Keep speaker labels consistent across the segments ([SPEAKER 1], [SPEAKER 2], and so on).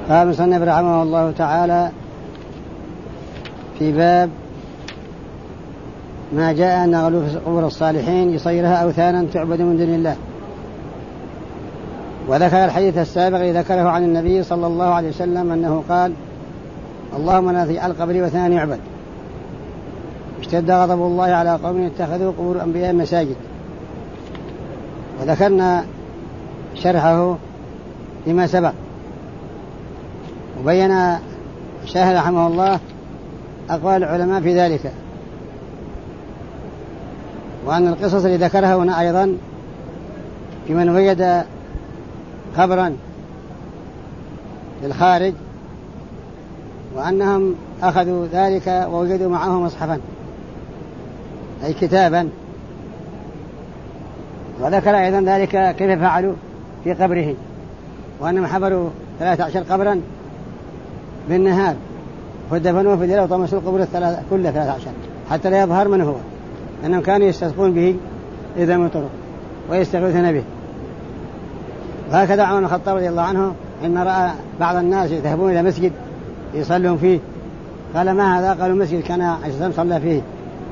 [SPEAKER 1] قال المصنف رحمه الله تعالى في باب ما جاء أن غلو في قبور الصالحين يصيرها أوثانا تعبد من دون الله. وذكر الحديث السابق ذكره عن النبي صلى الله عليه وسلم أنه قال: اللهم لا تجعل قبري وثنا يعبد. اشتد غضب الله على قوم اتخذوا قبور أنبياء مساجد. وذكرنا شرحه لما سبق، وبين الشيخ رحمه الله أقوال العلماء في ذلك، وأن القصص اللي ذكرها هنا أيضا في من وجد قبرا للخارج وأنهم أخذوا ذلك ووجدوا معه مصحفا أي كتابا. وذكر أيضا ذلك كيف فعلوا في قبره، وأنهم حفروا 13 قبرا بالنهار ودفنوه في الليل وطمسوا القبور كلها 13 حتى لا يظهر من هو، أنهم كانوا يستسقون به إذا مطروا ويستغيثون به. وهكذا عمر بن الخطاب رضي الله عنه إن رأى بعض الناس يذهبون إلى مسجد يصلون فيه، قال: ما هذا؟ قالوا: مسجد كان عليه الصلاة والسلام صلى فيه.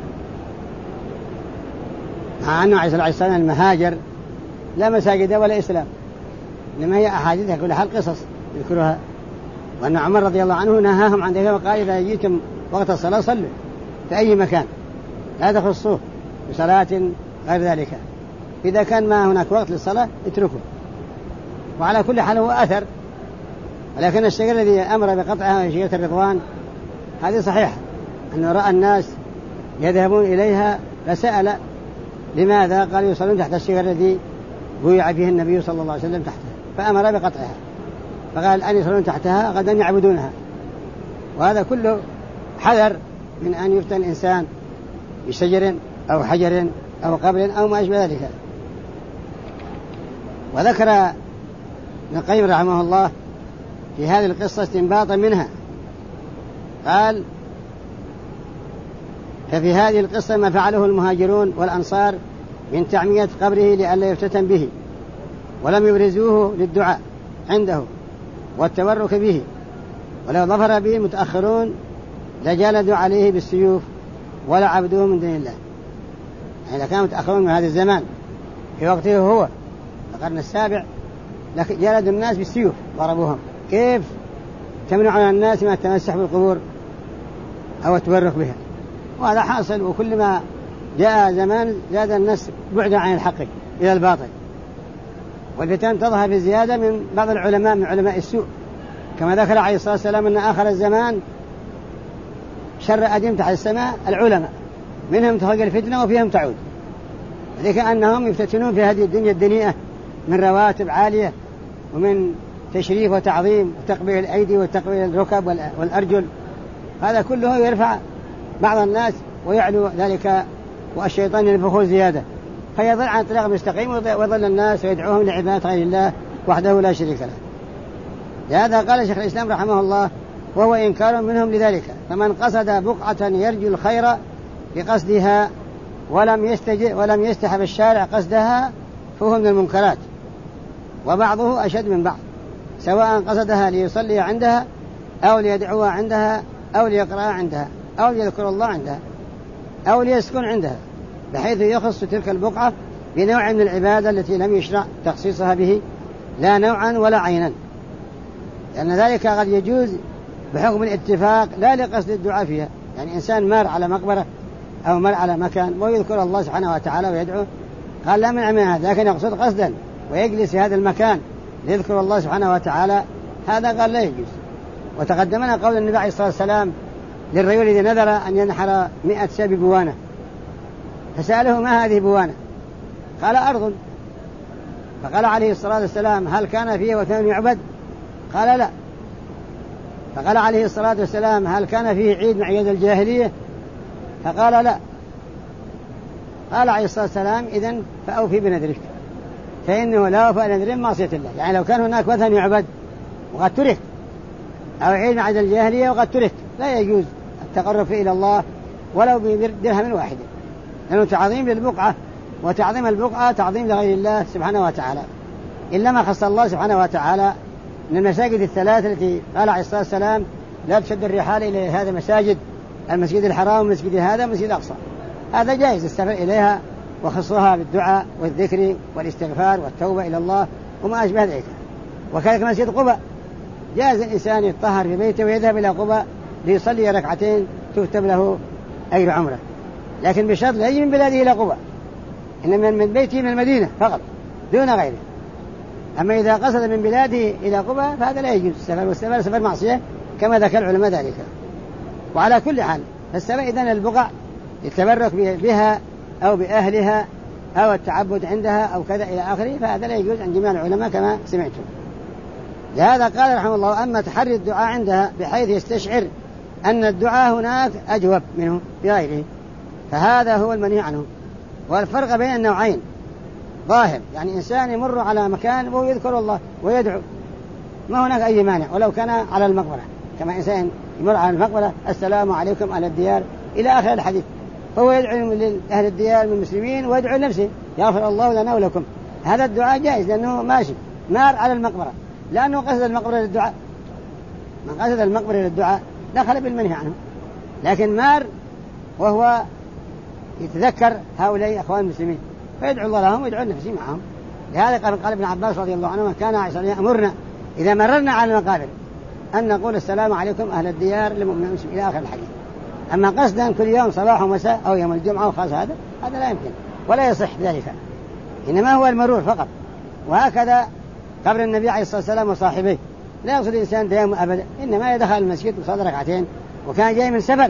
[SPEAKER 1] مع أنه عليه الصلاة والسلام المهاجر لا مساجد ولا إسلام، إنما هي أحاديث كلها حال قصص يذكرها. وأن عمر رضي الله عنه نهاهم عن ذلك وقال: إذا جئتم وقت الصلاة صلوا في أي مكان، لا تخصوه بصلاة غير ذلك، إذا كان ما هناك وقت للصلاة اتركوا. وعلى كل حال هو أثر، ولكن الشجرة الذي أمر بقطعها شجرة الرضوان هذه صحيحة، أنه رأى الناس يذهبون إليها فسأل لماذا؟ قال: يصلون تحت الشجرة الذي بويع فيه النبي صلى الله عليه وسلم تحتها، فأمر بقطعها، فقال: أن يصلون تحتها غدا يعبدونها. وهذا كله حذر من أن يفتن الإنسان بشجر أو حجر أو قبر أو ما أشبه ذلك. وذكر ابن القيم رحمه الله في هذه القصة استنباطا منها، قال: ففي هذه القصة ما فعله المهاجرون والأنصار من تعمية قبره لئلا يفتتن به، ولم يبرزوه للدعاء عنده والتبرك به، ولو ظفر به المتأخرون لجالدوا عليه بالسيوف ولا عبدوه من دون الله. يعني إذا كانوا متأخرون من هذا الزمان في وقته هو القرن السابع جالدوا الناس بالسيوف ضربوهم. كيف تمنعون الناس ما التمسح بالقبور أو التبرك بها؟ وهذا حاصل، وكل ما جاء زمان زاد الناس بعدا عن الحق إلى الباطل. والفتن تظهر بزيادة من بعض العلماء من علماء السوء، كما ذكر عليه الصلاة والسلام أن آخر الزمان شر أديم تحت السماء العلماء، منهم تخرج الفتنة وفيهم تعود. ذلك أنهم يفتتنون في هذه الدنيا الدنيئة من رواتب عالية ومن تشريف وتعظيم وتقبيل الأيدي وتقبيل الركب والأرجل، هذا كله يرفع بعض الناس ويعلو ذلك، والشيطان ينفخه زيادة فيضل عن طريق مستقيم ويضل الناس ويدعوهم لعبادة غير الله وحده لا شريك له. لهذا قال شيخ الإسلام رحمه الله: وهو إنكار منهم لذلك، فمن قصد بقعة يرجو الخير بقصدها ولم يستحب الشارع قصدها فهو من المنكرات، وبعضه أشد من بعض، سواء قصدها ليصلي عندها أو ليدعوها عندها أو ليقرأ عندها أو ليذكر الله عندها أو ليسكن عندها، بحيث يخص تلك البقعة بنوع من العبادة التي لم يشرع تخصيصها به لا نوعا ولا عينا، لأن ذلك قد يجوز بحكم الاتفاق لا لقصد الدعاء فيها. يعني إنسان مر على مقبرة أو مر على مكان ويذكر الله سبحانه وتعالى ويدعو، قال: لا منع من هذا، لكن يقصد قصدا ويجلس في هذا المكان ليذكر الله سبحانه وتعالى، هذا قال لا يجوز. وتقدمنا قول النبي عليه الصلاة والسلام للرجل الذي نذر أن ينحر 100 شاة ببوانة، فسأله: ما هذه بوانة؟ قال: أرض. فقال عليه الصلاة والسلام: هل كان فيه وثن يعبد؟ قال: لا. فقال عليه الصلاة والسلام: هل كان فيه عيد من أعياد الجاهلية؟ فقال: لا. قال عليه الصلاة والسلام: إذن فأوفي بنذرك، فإنه لا وفاء لنذر معصية الله. يعني لو كان هناك وثن يعبد وقد ترك، أو عيد من أعياد الجاهلية وقد ترك، لا يجوز التقرب فيه إلى الله ولو بدرهم واحد، لأنه تعظيم للبقعة، وتعظيم البقعة تعظيم لغير الله سبحانه وتعالى، إلا ما خص الله سبحانه وتعالى من المساجد الثلاث التي قال عليه الصلاة والسلام لا تشد الرحال إلى هذا المساجد، المسجد الحرام والمسجد هذا والمسجد الأقصى، هذا جائز السفر إليها وخصوها بالدعاء والذكر والاستغفار والتوبة إلى الله وما أشبه ذلك. وكذلك مسجد قباء جائز الإنسان يتطهر في بيته ويذهب إلى قباء ليصلي ركعتين تكتب له أجر عمره، لكن بشرط لا يجي من بلاده إلى قباء، إنما من بيته من المدينة فقط دون غيره. أما إذا قصد من بلاده إلى قباء فهذا لا يجوز السفر، والسفر سفر معصية كما ذكر العلماء ذلك. وعلى كل حال فالسفر إذن البقع للتبرك بها أو بأهلها أو التعبد عندها أو كذا إلى آخره، فهذا لا يجوز عند جميع العلماء كما سمعتم. لهذا قال رحمه الله أما تحري الدعاء عندها بحيث يستشعر أن الدعاء هناك أجوب منه بغيره، فهذا هو المنهي عنه. والفرق بين النوعين ظاهر، يعني إنسان يمر على مكان وهو يذكر الله ويدعو ما هناك أي مانع، ولو كان على المقبرة، كما إنسان يمر على المقبرة السلام عليكم على الديار إلى آخر الحديث، فهو يدعو لأهل الديار من المسلمين ويدعو لنفسه يغفر الله لنا ولكم، هذا الدعاء جائز لأنه ماشي مار على المقبرة، لأنه قصد المقبرة للدعاء، من قصد المقبرة للدعاء دخل بالمنهي عنه، لكن مار وهو يتذكر هؤلاء أخوان المسلمين فيدعو الله لهم ويدعو لنفسه معهم. لهذا قال ابن عباس رضي الله عنه كان يأمرنا إذا مررنا على المقابر أن نقول السلام عليكم أهل الديار للمؤمنين المسلمين إلى آخر الحديث. أما قصدا كل يوم صباح ومساء أو يوم الجمعة وخاص هذا لا يمكن ولا يصح ذلك، إنما هو المرور فقط. وهكذا قبر النبي عليه الصلاة والسلام وصاحبيه لا يقصد الإنسان دائم أبدا، إنما يدخل المسجد وصلى ركعتين وكان جاي من سفر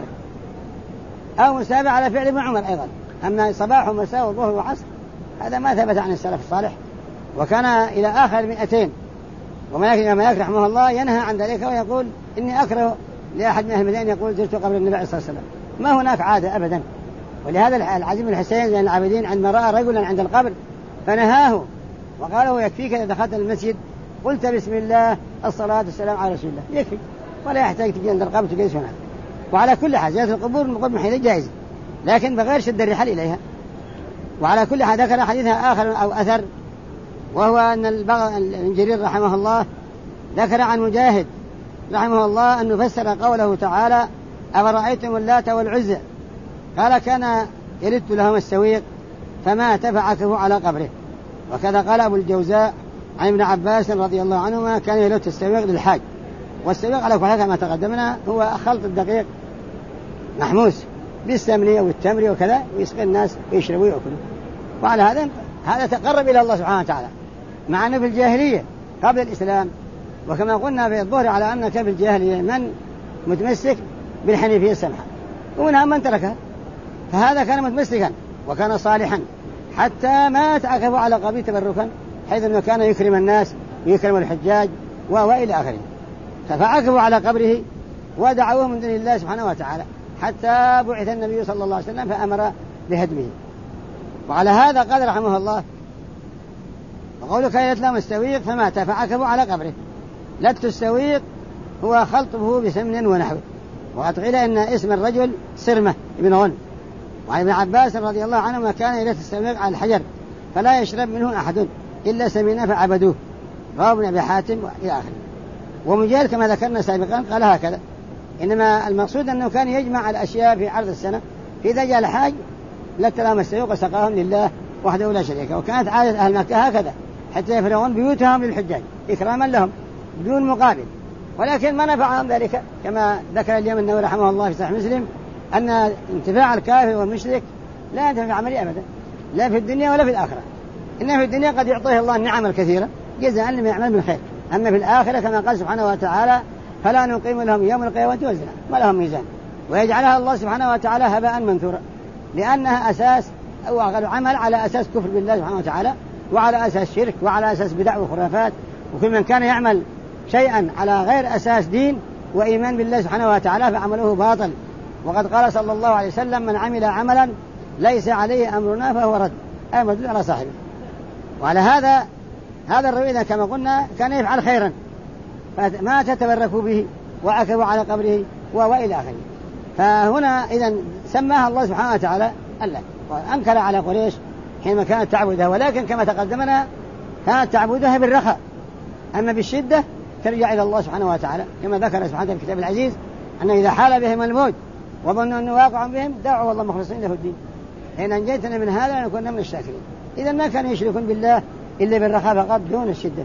[SPEAKER 1] أو مسابع على فعل ابن عمر أيضا. أما صباح ومساء وظهر وعصر هذا ما ثبت عن السلف الصالح، وكان إلى آخر 200. ومالك رحمه الله ينهى عن ذلك ويقول إني أكره لأحد من أهل المدينة يقول زرت قبر النبي عليه الصلاة والسلام، ما هناك عادة أبدا. ولهذا العزيز بن الحسين زين العابدين عندما رأى رجلا عند القبر فنهاه وقال له يكفيك إذا دخلت المسجد قلت بسم الله الصلاة والسلام على رسول الله، يكفي ولا يحتاج تجي عند القبر تجلس هناك. وعلى كل حال زيارة القبور من حيث جائزة لكن بغير شد الرحال إليها. وعلى كل حال ذكر حديثها آخر أو أثر، وهو أن ابن جرير رحمه الله ذكر عن مجاهد رحمه الله أنه فسر قوله تعالى أفرأيتم اللات والعزى، قال كان يلت لهم السويق فمات فعكفوا على قبره. وكذا قال أبو الجوزاء عن ابن عباس رضي الله عنهما كان يلت السويق للحاج، والسويق على كل حال كما تقدمنا هو خلط الدقيق محموس بالسمن والتمر وكذا ويسقي الناس ويشربوا ويأكلوا. وعلى هذا تقرب إلى الله سبحانه وتعالى، مع أنه في الجاهلية قبل الإسلام. وكما قلنا في الظهر على أن في الجاهلية من متمسك بالحنيفية السمحة ومنها من تركها، فهذا كان متمسكا وكان صالحا حتى مات عكفوا على قبره تبركا، حيث أنه كان يكرم الناس ويكرم الحجاج وإلى آخره. فعكفوا على قبره ودعوه من دون الله سبحانه وتعالى حتى بعث النبي صلى الله عليه وسلم فأمر بهدمه. وعلى هذا قال رحمه الله وقولك كانت لهم السويق فمات فعكفوا على قبره. لت السويق هو خلطه بسمن ونحوه. وقد قيل إن اسم الرجل سرمة ابن غن. وعن ابن عباس رضي الله عنهما كان يلت السويق على الحجر فلا يشرب منه أحد إلا سمينه فعبدوه، رواه ابن أبي حاتم إلى آخره. ومجاهد كما ذكرنا سابقا قال هكذا، إنما المقصود أنه كان يجمع الأشياء في عرض السنة، فإذا جاء الحاج لت لهم السويق وسقاهم لله وحده لا شريك. وكانت عادة أهل مكة هكذا حتى يفرغون بيوتهم للحجاج إكراما لهم بدون مقابل، ولكن ما نفعهم ذلك كما ذكر اليوم النووي رحمه الله في صحيح مسلم أن انتفاع الكافر والمشرك لا ينتفع عملي أبدا لا في الدنيا ولا في الآخرة، إنه في الدنيا قد يعطيه الله النعم الكثيرة جزاء لما يعمل من خير، أما في الآخرة كما قال سبحانه وتعالى فلا نقيم لهم يوم القيامة وزنا ما لهم ميزان، ويجعلها الله سبحانه وتعالى هباء منثورا، لأنها أساس أو عمل على أساس كفر بالله سبحانه وتعالى وعلى أساس شرك وعلى أساس بدع وخرافات. وكل من كان يعمل شيئا على غير أساس دين وإيمان بالله سبحانه وتعالى فعمله باطل. وقد قال صلى الله عليه وسلم من عمل عملا ليس عليه أمرنا فهو رد، أي مردود على صاحبه. وعلى هذا الرجل إذا كما قلنا كان يفعل خيرا فما تتبركوا به وعكفوا على قبره وإلى آخره. فهنا إذن سماها الله سبحانه وتعالى الله، وأنكر على قريش حينما كانت تعبدها، ولكن كما تقدمنا كانت تعبدها بالرخاء، أما بالشدة ترجع إلى الله سبحانه وتعالى، كما ذكر سبحانه في الكتاب العزيز أنه إذا حال بهم الموت وظنوا أنه واقع بهم دعوا الله مخلصين له الدين، إن أنجيتنا من هذا لنكون من الشاكرين. إذا ما كانوا يشركون بالله إلا بالرخاء فقط دون الشدة.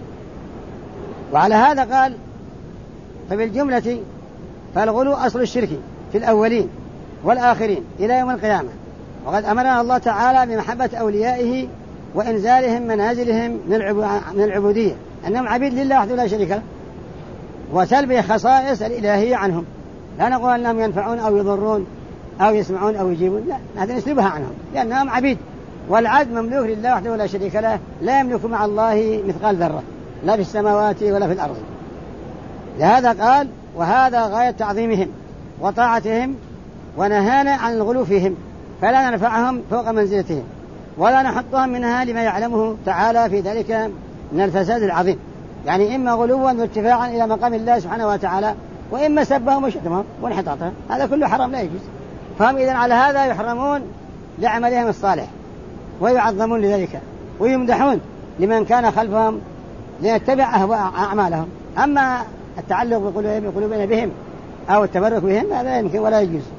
[SPEAKER 1] وعلى هذا قال فبالجملة فالغلو أصل الشرك في الأولين والآخرين إلى يوم القيامة. وقد أمرنا الله تعالى بمحبة أوليائه وإنزالهم منازلهم من العبودية، أنهم عبيد لله وحده لا شريك له، وسلب خصائص الإلهية عنهم. لا نقول أنهم ينفعون أو يضرون أو يسمعون أو يجيبون، لا، هذا نسلبها عنهم لأنهم عبيد، والعبد مملوك لله وحده لا شريك له، لا يملك مع الله مثقال ذرة لا في السماوات ولا في الأرض. لهذا قال وهذا غاية تعظيمهم وطاعتهم، ونهانا عن الغلو فيهم، فلا نرفعهم فوق منزلتهم ولا نحطهم منها لما يعلمه تعالى في ذلك من الفساد العظيم، يعني إما غلوا وارتفاعا إلى مقام الله سبحانه وتعالى، وإما سبهم وشتمهم وانحطاطهم، هذا كله حرام لا يجوز. فهم إذن على هذا يحرمون لعملهم الصالح ويعظمون لذلك ويمدحون لمن كان خلفهم ليتبع أعمالهم. أما التعلق بقلوبنا بهم أو التبرك بهم هذا لا يمكن ولا يجوز.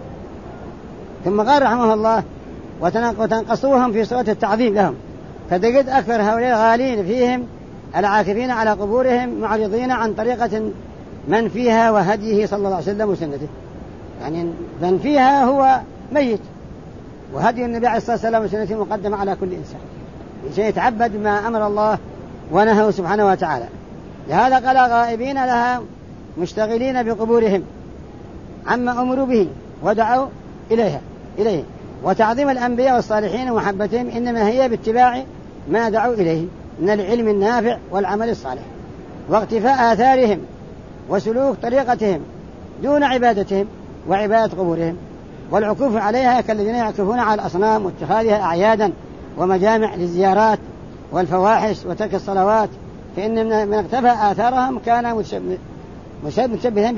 [SPEAKER 1] ثم قال رحمه الله وتنقصوهم في صورة التعظيم لهم، فتجد أكثر هؤلاء غالين فيهم العاكفين على قبورهم معرضين عن طريقة من فيها وهديه صلى الله عليه وسلم وسنته، يعني من فيها هو ميت، وهدي النبي عليه الصلاة والسلام وسنته مقدمة على كل إنسان عشان يتعبد ما أمر الله ونهى سبحانه وتعالى. لهذا قال غائبين لها مشتغلين بقبورهم عما أمروا به ودعوا إليه. وتعظيم الأنبياء والصالحين ومحبتهم إنما هي باتباع ما دعوا إليه من العلم النافع والعمل الصالح، واقتفاء آثارهم وسلوك طريقتهم دون عبادتهم وعبادة قبورهم والعكوف عليها، كالذين يعكفون على الأصنام واتخاذها أعيادا ومجامع للزيارات والفواحش وترك الصلوات، فإن من اقتفى آثارهم كان مسببا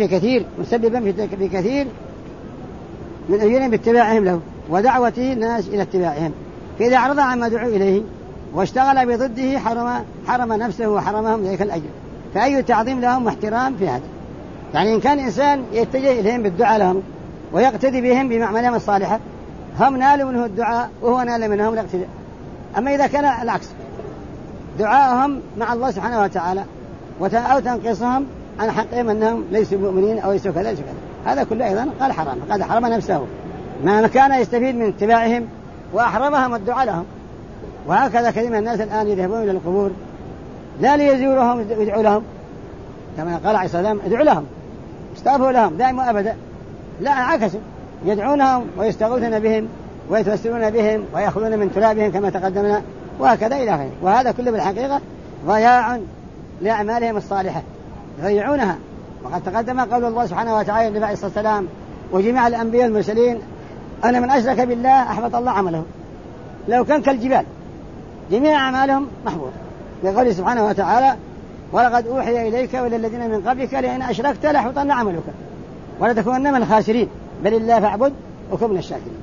[SPEAKER 1] في كثير من أجلهم باتباعهم له ودعوته الناس إلى اتباعهم. فإذا أعرض عما دعوا إليه واشتغل بضده حرم نفسه وحرمهم ذلك الأجر. فأي تعظيم لهم واحترام في هذا، يعني إن كان إنسان يتجه إليهم بالدعاء لهم ويقتدي بهم بمعملهم الصالحة، هم نالوا منه الدعاء وهو نال منهم الاقتداء. أما إذا كان العكس دعاءهم مع الله سبحانه وتعالى أو تنقصهم عن حقهم أنهم ليسوا مؤمنين أو ليسوا كذا هذا كله أيضا قال حرام، قد حرم نفسه ما كان يستفيد من اتباعهم وأحرمهم الدعاء لهم. وهكذا كثير من الناس الآن يذهبون إلى القبور لا ليزورهم ويدعوا لهم، كما قال عليه الصلاة والسلام ادعوا لهم استغفروا لهم دائما وأبدا، لا عكسوا يدعونهم ويستغوثون بهم ويتوسلون بهم ويأخذون من ترابهم كما تقدمنا وهكذا إلى آخره. وهذا كله بالحقيقة ضياع لأعمالهم الصالحة يضيعونها. وقد تقدم قول الله سبحانه وتعالى للنبي عليه الصلاة والسلام وجميع الأنبياء المرسلين أن من أشرك بالله أحبط الله عمله لو كان كالجبال، جميع أعمالهم محبوطة، لقوله سبحانه وتعالى ولقد أوحي إليك وإلى الذين من قبلك لئن أشركت ليحبطن عملك ولتكونن من الخاسرين بل الله فاعبد وكن من الشاكرين.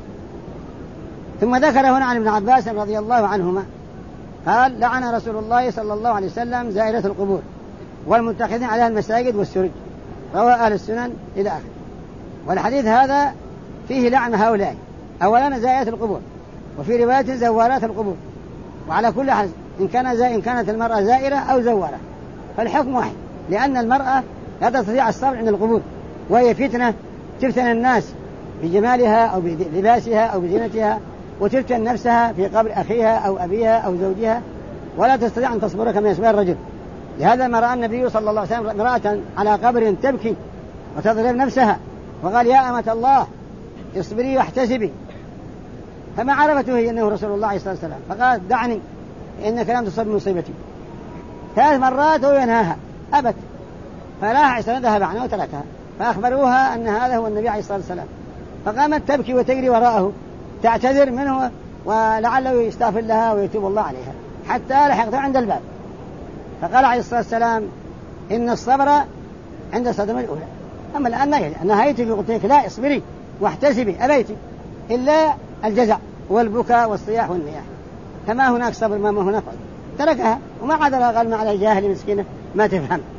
[SPEAKER 1] ثم ذكر هنا عن ابن عباس رضي الله عنهما قال لعن رسول الله صلى الله عليه وسلم زائرة القبور والمتخذين عليها المساجد والسرج، رواه أهل السنن إلى آخره. والحديث هذا فيه لعن هؤلاء، أولا زائرة القبور، وفي رواية زوارات القبور. وعلى كل حال إن كانت المرأة زائرة أو زوارة فالحكم واحد، لأن المرأة لا تستطيع الصبر عند القبور، وهي فتنة تفتن الناس بجمالها أو بلباسها أو بزينتها، وتفتن نفسها في قبر أخيها أو أبيها أو زوجها، ولا تستطيع أن تصبر كما يصبر الرجل. لهذا ما رأى النبي صلى الله عليه وسلم امرأة على قبر تبكي وتضرب نفسها وقال يا أمة الله اصبري واحتسبي، فما عرفته هي أنه رسول الله عليه الصلاة والسلام، فقال دعني إنك لم تصب مصيبتي 3 مرات وينهاها أبت، فراح ذهب عنها وتركها، فأخبروها أن هذا هو النبي عليه الصلاة والسلام، فقامت تبكي وتجري وراءه تعتذر منه ولعله يستغفر لها ويتوب الله عليها، حتى لحقته عند الباب. فقال عليه الصلاة والسلام إن الصبر عند الصدمة الأولى، أما الآن ما يجب نهايتك قلت لك لا اصبري واحتسبي أبيتي إلا الجزع والبكاء والصياح والنياح، فما هناك صبر ما هناك تركها وما عذر قال ما على جاهل مسكينة ما تفهم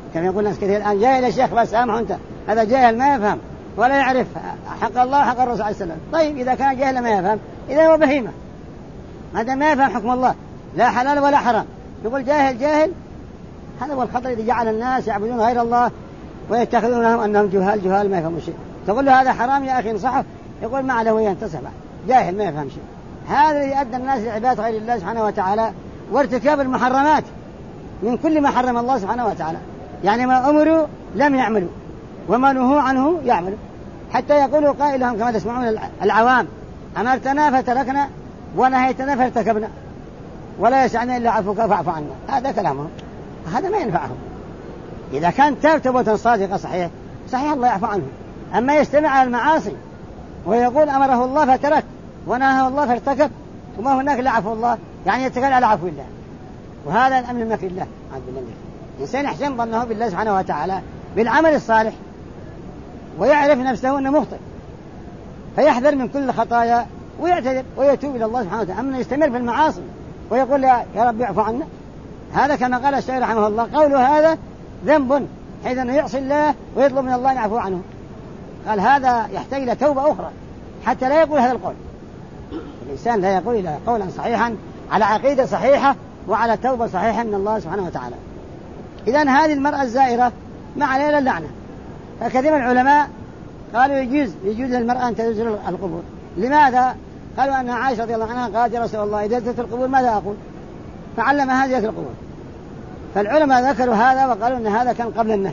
[SPEAKER 1] كما يقول الناس كثير الآن جاهل يا شيخ بس سامحه أنت، هذا جاهل ما يفهم ولا يعرف حق الله وحق الرسول عليه السلام. طيب إذا كان جاهل ما يفهم إذا هو بهيمة، ما دام ما يفهم حكم الله لا حلال ولا حرام يقول جاهل. هذا هو الخطر الذي جعل الناس يعبدون غير الله ويتخذونهم أنهم جهال ما يفهمون شيء. تقول له هذا حرام يا أخي انصحه يقول ما عليه ينتصح، جاهل ما يفهم شيء. هذا الذي أدى الناس لعبادة غير الله سبحانه وتعالى وارتكاب المحرمات من كل ما حرم الله سبحانه وتعالى. يعني ما أمروا لم يعملوا وما نهوا عنه يعملوا، حتى يقولوا قائلهم كما تسمعون العوام أمرتنا فتركنا ونهيتنا فارتكبنا ولا يسعنا إلا عفوك فاعف عنا. هذا كلامهم، هذا ما ينفعهم. إذا كان تاب توبة صادقة صحيح الله يعفو عنه. أما يستمع على المعاصي ويقول أمره الله فترك ونهاه الله فارتكب وما هناك لا عفو الله، يعني يتكل على عفو الله، وهذا الأمن من مكر الله عز وجل. الإنسان يحسن ظنه بالله سبحانه وتعالى بالعمل الصالح ويعرف نفسه أنه مخطئ فيحذر من كل الخطايا ويعتذر ويتوب إلى الله سبحانه وتعالى. أما يستمر في المعاصي ويقول يا رب اعفو عنا، هذا كما قال الشيخ رحمه الله قوله هذا ذنب، حيث أنه يعصي الله ويطلب من الله أن يعفو عنه. قال هذا يحتاج إلى توبة أخرى حتى لا يقول هذا القول. الإنسان لا يقول إلا قولا صحيحا على عقيدة صحيحة وعلى توبة صحيحة من الله سبحانه وتعالى. إذن هذه المرأة الزائرة ما عليها إلا اللعنة. فكثير من العلماء قالوا يجوز للمرأة أن تزور القبور. لماذا؟ قالوا أن عائشة رضي الله عنها قالت يا رسول الله إذا زرت القبور ماذا أقول؟ فعلمها زيارة القبور. فالعلماء ذكروا هذا وقالوا أن هذا كان قبل النهي،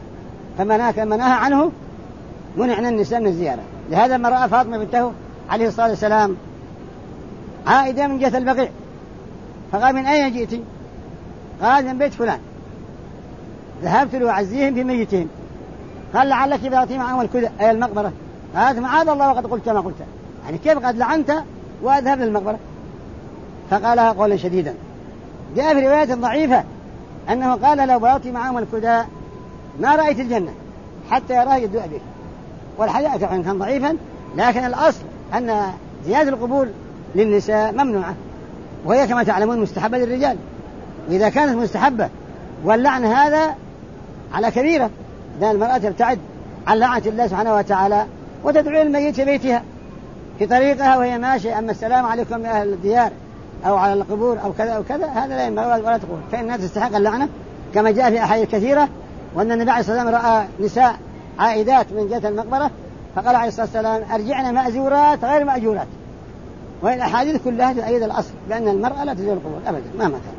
[SPEAKER 1] فما نهى عنه منعنا النساء من الزيارة. لهذا ما رأى فاطمة بنته عليه الصلاة والسلام عائدة من جهة البقيع، فقال من أين جئت؟ قال من بيت فلان، ذهبت لأعزيهم في ميتهم. قال لعلك بأعطي معهم الكذا أي المقبرة. قالت معاذ الله وقد قلت ما قلت، يعني كيف قد لعنت وأذهب للمقبرة؟ فقالها قولا شديدا. جاء في رواية ضعيفة أنه قال لو بأعطي معهم الكذا ما رأيت الجنة حتى يراه يدعو به. والحديث كان ضعيفا، لكن الأصل أن زيارة القبور للنساء ممنوعة، وهي كما تعلمون مستحبة للرجال. وإذا كانت مستحبة واللعن هذا على كبيرة، لأن المرأة تبتعد عن لعنة الله سبحانه وتعالى وتدعو الميت في بيتها في طريقها وهي ماشية. أما السلام عليكم يا أهل الديار أو على القبور أو كذا أو كذا، هذا لا ينبغي ولا تقول، فإنها تستحق اللعنة كما جاء في أحاديث كثيرة. وأن النبي عليه الصلاة والسلام رأى نساء عائدات من جهة المقبرة فقال عليه الصلاة والسلام أرجعنا مأزورات غير مأجورات. وهي الأحاديث كلها تؤيد الأصل بأن المرأة لا تزور القبور أبدا مهما كان.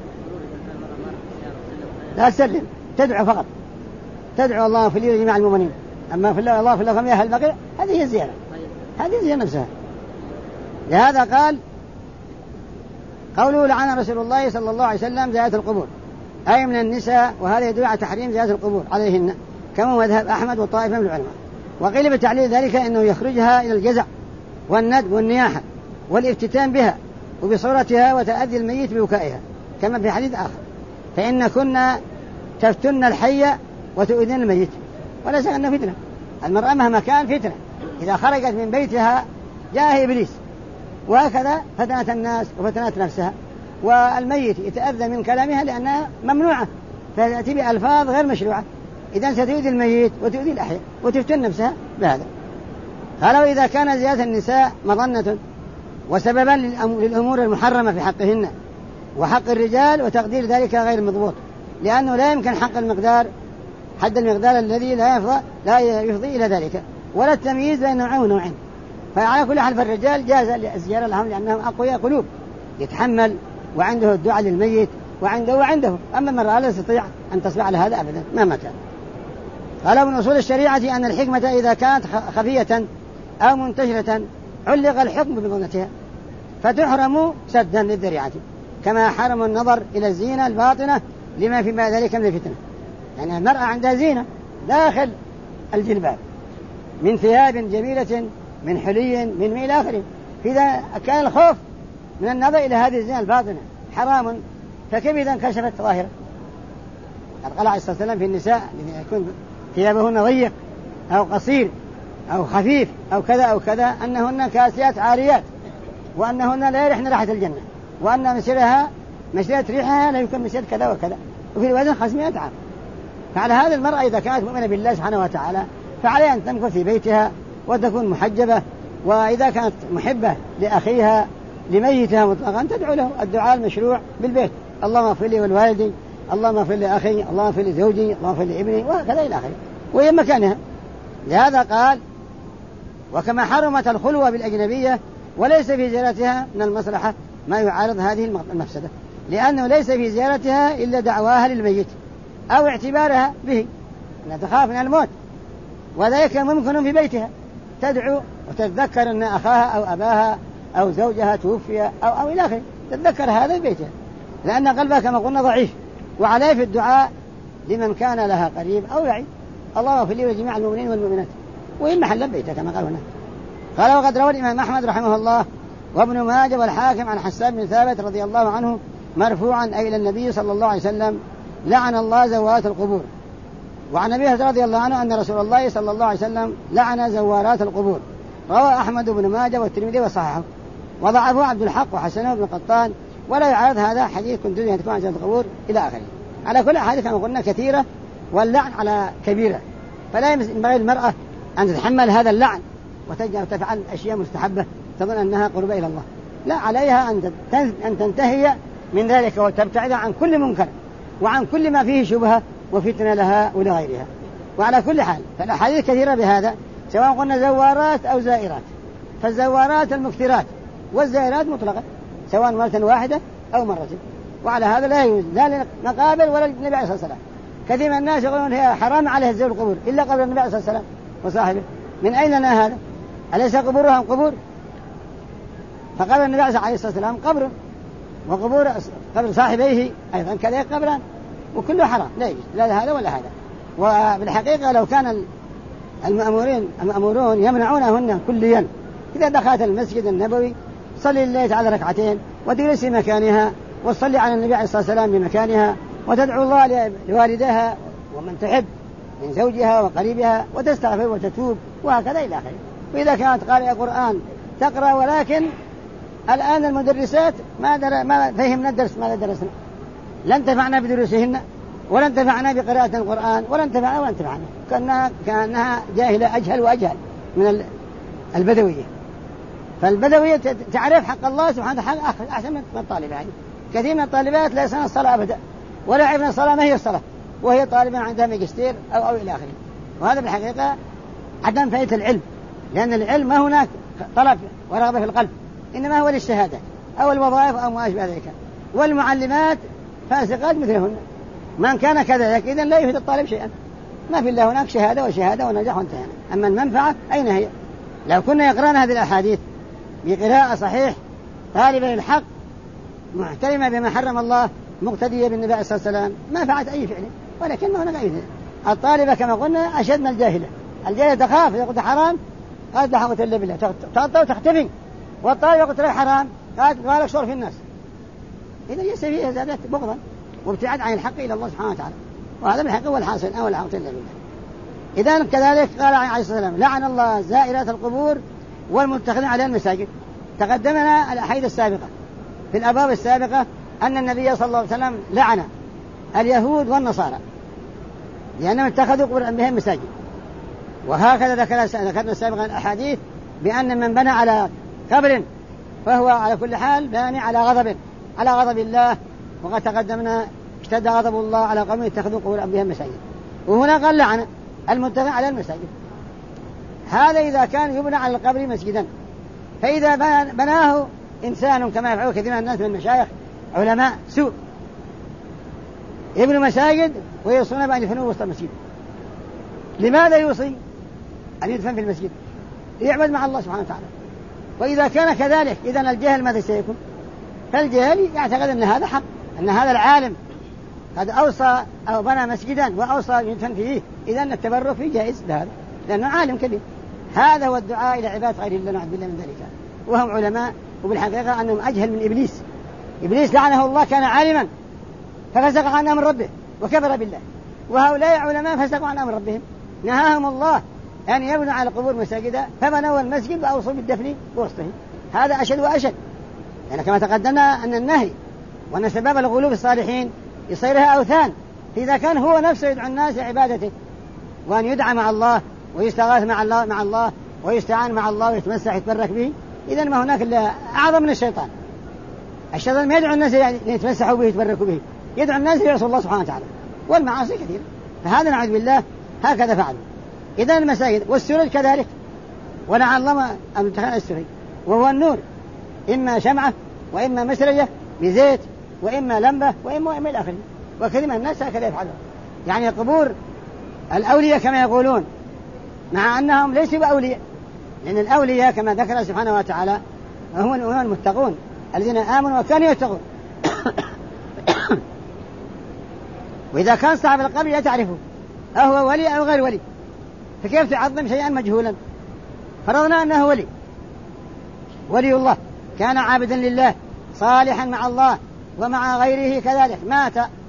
[SPEAKER 1] لا تسلم، تدعو فقط، تدعو الله في لي جميع المؤمنين. أما في الله في الله فم يا أهل البقيع هذه هي الزيارة، هذه الزيارة نفسها. لهذا قال قوله لعن رسول الله صلى الله عليه وسلم زيارة القبور أي من النساء، وهذا يدل على تحريم زيارة القبور عليهن كما مذهب أحمد وطائفة من العلماء. وقيل بتعليل ذلك أنه يخرجها إلى الجزع والندب والنياحة والافتتان بها وبصورتها وتأذي الميت ببكائها كما في حديث آخر فإن كنا تفتن الحي وتؤذن الميت. ولا شك أنه فتنة، المرأة مهما كان فتنة، إذا خرجت من بيتها جاء إبليس، وهكذا فتنت الناس وفتنت نفسها. والميت يتأذى من كلامها لأنها ممنوعة، فتأتي بألفاظ غير مشروعة، إذن ستؤذي الميت وتؤذي الأحياء وتفتن نفسها بهذا. قالوا إذا كان زيارة النساء مظنة وسببا للأمور المحرمة في حقهن وحق الرجال وتقدير ذلك غير مضبوط، لأنه لا يمكن حق المقدار حد المقدار الذي لا يفضي إلى ذلك، ولا التمييز بين نوعين ونوعين. فعلى كل حال فالرجال جاز الزيارة لهم لأنهم أقوياء قلوب يتحمل وعنده الدعاء للميت وعنده. أما المرأة لا تستطيع أن تصبح على هذا أبدا مهما كان. قال من أصول الشريعة أن الحكمة إذا كانت خفية أو منتشرة علق الحكم بمظنتها فتحرم سدا للذريعة، كما حرم النظر إلى الزينة الباطنة لما في ذلك من الفتنة. يعني المرأة عندها زينة داخل الجلباب من ثياب جميلة من حلي من إلى آخره، إذا كان الخوف من النظر إلى هذه الزينة الباطنة حرام، فكيف إذا انكشفت ظاهرة؟ قال عليه الصلاة والسلام في النساء الذين يكون ثيابهن ضيق أو قصير أو خفيف أو كذا أو كذا أنهن كاسيات عاريات، وأنهن لا يرحن ريحة الجنة، وأن مسيرة ريحها لا يمكن مسيرة كذا وكذا، وفي رواية 500 عام. فعلى هذه المرأة إذا كانت مؤمنة بالله سبحانه وتعالى فعليها أن تمكث في بيتها وتكون محجبة، وإذا كانت محبة لأخيها لميتها مطلقا تدعو له الدعاء المشروع بالبيت: اللهم اغفر لي ولوالدي، اللهم اغفر لأخي، اللهم اغفر لزوجي، اللهم اغفر لابني، وهكذا إلى آخره، وهي مكانها. لهذا قال: وكما حرمت الخلوة بالأجنبية وليس في زيارتها من المصلحة ما يعارض هذه المفسدة، لأنه ليس في زيارتها إلا دعواها للميت أو اعتبارها به، أنها تخاف من الموت، وذلك ممكن في بيتها تدعو وتتذكر أن أخاها أو أباها أو زوجها توفي أو إلى آخره، تتذكر هذا في بيتها، لأن قلبها كما قلنا ضعيف، وعليه في الدعاء لمن كان لها قريب أو بعيد: اللهم اغفر لي ولجميع المؤمنين والمؤمنات، وإن محل بيتها كما قال هنا. قال: وقد روى الإمام أحمد رحمه الله وابن ماجه والحاكم عن حسان بن ثابت رضي الله عنه مرفوعا أي إلى النبي صلى الله عليه وسلم: لعن الله زوارات القبور. وعن أبي هريرة رضي الله عنه أن رسول الله صلى الله عليه وسلم لعن زوارات القبور. روى أحمد بن ماجه والترمذي وصححه، وضعفه عبد الحق وحسنه ابن قطان، ولا يعارض هذا حديث كنت دنيا تكون عن زوارات القبور إلى آخره. على كل حديث كما قلنا كثيرة، واللعن على كبيرة، فلا ينبغي المرأة أن تتحمل هذا اللعن وتفعل أشياء مستحبة تظن أنها قربة إلى الله، لا، عليها أن تنتهي من ذلك وتبتعد عن كل منكر وعن كل ما فيه شبهة وفتنة لها ولغيرها. وعلى كل حال فالأحاديث كثيرة بهذا، سواء قلنا زوارات أو زائرات، فالزوارات المكثرات والزائرات مطلقة، سواء مرة واحدة أو مرتين. وعلى هذا لا يجوز لا للمقابر ولا للنبي عليه الصلاة والسلام. كثير من الناس يقولون هي حرام عليه الزور القبور إلا قبر النبي عليه الصلاة والسلام وصاحبه. من أين لنا هذا؟ أليس قبورهم قبور؟ فقبر النبي عليه الصلاة والسلام قبر، وقبور قبر صاحبيه أيضا كذلك قبران، وكله حرام، لا يجوز لا هذا ولا هذا. وبالحقيقة لو كان المأمورون يمنعونهن كليا، إذا دخلت المسجد النبوي صلي لله تعالى ركعتين وتجلس في مكانها وتصلي على النبي عليه الصلاة والسلام بمكانها وتدعو الله لوالدها ومن تحب من زوجها وقريبها وتستغفر وتتوب وهكذا إلى آخره. وإذا كانت قارئة قرآن تقرأ، ولكن الآن المدرسات ما فهمنا الدرس، ماذا درسنا؟ لن تنفعنا بدروسهن ولا انتفعنا بقراءة القرآن ولا انتفعنا كأنها جاهلة أجهل وأجهل من البدوية. فالبدوية تعرف حق الله سبحانه وتعالى أحسن من الطالبة. يعني كثير من الطالبات لا يصلون الصلاة أبدا ولا يعرفون الصلاة ما هي الصلاة، وهي طالبة عندها ماجستير أو إلى آخره. وهذا بالحقيقة عدم فائدة العلم، لأن العلم ما هناك طلب ورغبة في القلب، إنما هو للشهادة أو الوظائف أو ما أشبه ذلك. والمعلمات فاسقات مثلهن، من كان كذلك إذن لا يفيد الطالب شيئا، ما في إلا هناك شهادة وشهادة ونجاح وانتهينا. أما المنفعة أين هي؟ لو كنا يقرأنا هذه الأحاديث بقراءة صحيح طالبا للحق محترمة بما حرم الله مقتدية بالنبي عليه الصلاة والسلام ما فعلت أي فعل، ولكن ما هناك أي فعل. الطالبة كما قلنا أشد من الجاهلة. الجاهلة تخاف إذا قلت حرام قالت لا حول إلا بالله تغطى وتختفي، والطالبة قلت لك حرام قالت مالك شور في الناس. إذا يصير فيها زادت بغضا وابتعاد عن الحق إلى الله سبحانه وتعالى، وهذا بالحق هو الحاصل أو لا حول إلا بالله. إذا كذلك قال عليه الصلاة والسلام: لعن الله زائرات القبور والمتخذين عليها المساجد. تقدمنا الأحاديث السابقة في الأبواب السابقة أن النبي صلى الله عليه وسلم لعن اليهود والنصارى لأنهم اتخذوا قبور أنبيائهم مساجد. وهكذا ذكرنا سابقا الأحاديث بأن من بنى على قبر فهو على كل حال باني على غضب الله. وقد تقدمنا اشتد غضب الله على قوم اتخذوا قبور أنبيائهم مساجد. وهنا قال لعن المتخذ على المساجد. هذا إذا كان يبنى على القبر مسجدا. فإذا بناه إنسان كما يفعل كثير من الناس من المشايخ علماء سوء يبنوا مساجد ويوصون بأن يدفنوه وسط المسجد. لماذا يوصي أن يدفن في المسجد؟ ليعبد مع الله سبحانه وتعالى. وإذا كان كذلك إذن الجهل ماذا سيكون؟ فالجهل يعتقد أن هذا حق، أن هذا العالم قد أوصى أو بنى مسجدا وأوصى يدفن فيه، إذن التبرك فيه جائز لهذا لأنه عالم كبير. هذا هو الدعاء إلى عباد غير الله نعوذ بالله من ذلك، وهم علماء. وبالحقيقة أنهم أجهل من إبليس. إبليس لعنه الله كان عالما ففسق عن أمر ربه وكفر بالله، وهؤلاء علماء فسقوا عن أمر ربهم. نهاهم الله أن يبنوا على القبور مساجدا فبنوا المسجد وأوصوا بالدفن بوسطه. هذا أشد وأشد، يعني كما تقدمنا أن النهي وأن سبب الغلو في الصالحين يصيرها أوثان إذا كان هو نفسه يدعو الناس لعبادته وأن يدعى مع الله ويستغاث مع الله ويستعان مع الله ويتمسح يتبرك به، إذن ما هناك إلا أعظم من الشيطان. الشيطان ما يدعو الناس يتمسحوا به يتبركوا به، يدعو الناس لرسول الله سبحانه وتعالى، والمعاصي كثيرة. فهذا نعوذ بالله هكذا فعل. إذن المساجد والسرج كذلك، ولعن الله أن يتخذ السرج وهو النور، إما شمعة وإما مسرجة بزيت وإما لمبة وإما الآخر. وكثير من الناس هكذا يفعلون، يعني قبور الأولياء كما يقولون، مع أنهم ليسوا بأولياء، لأن الأولياء كما ذكر سبحانه وتعالى هم المتقون الذين آمنوا وكانوا يتقون. وإذا كان صاحب القبر لا تعرفه أهو ولي أو غير ولي، فكيف تعظم شيئا مجهولا؟ فرضنا أنه ولي الله، كان عابدا لله صالحا مع الله ومع غيره كذلك، مات،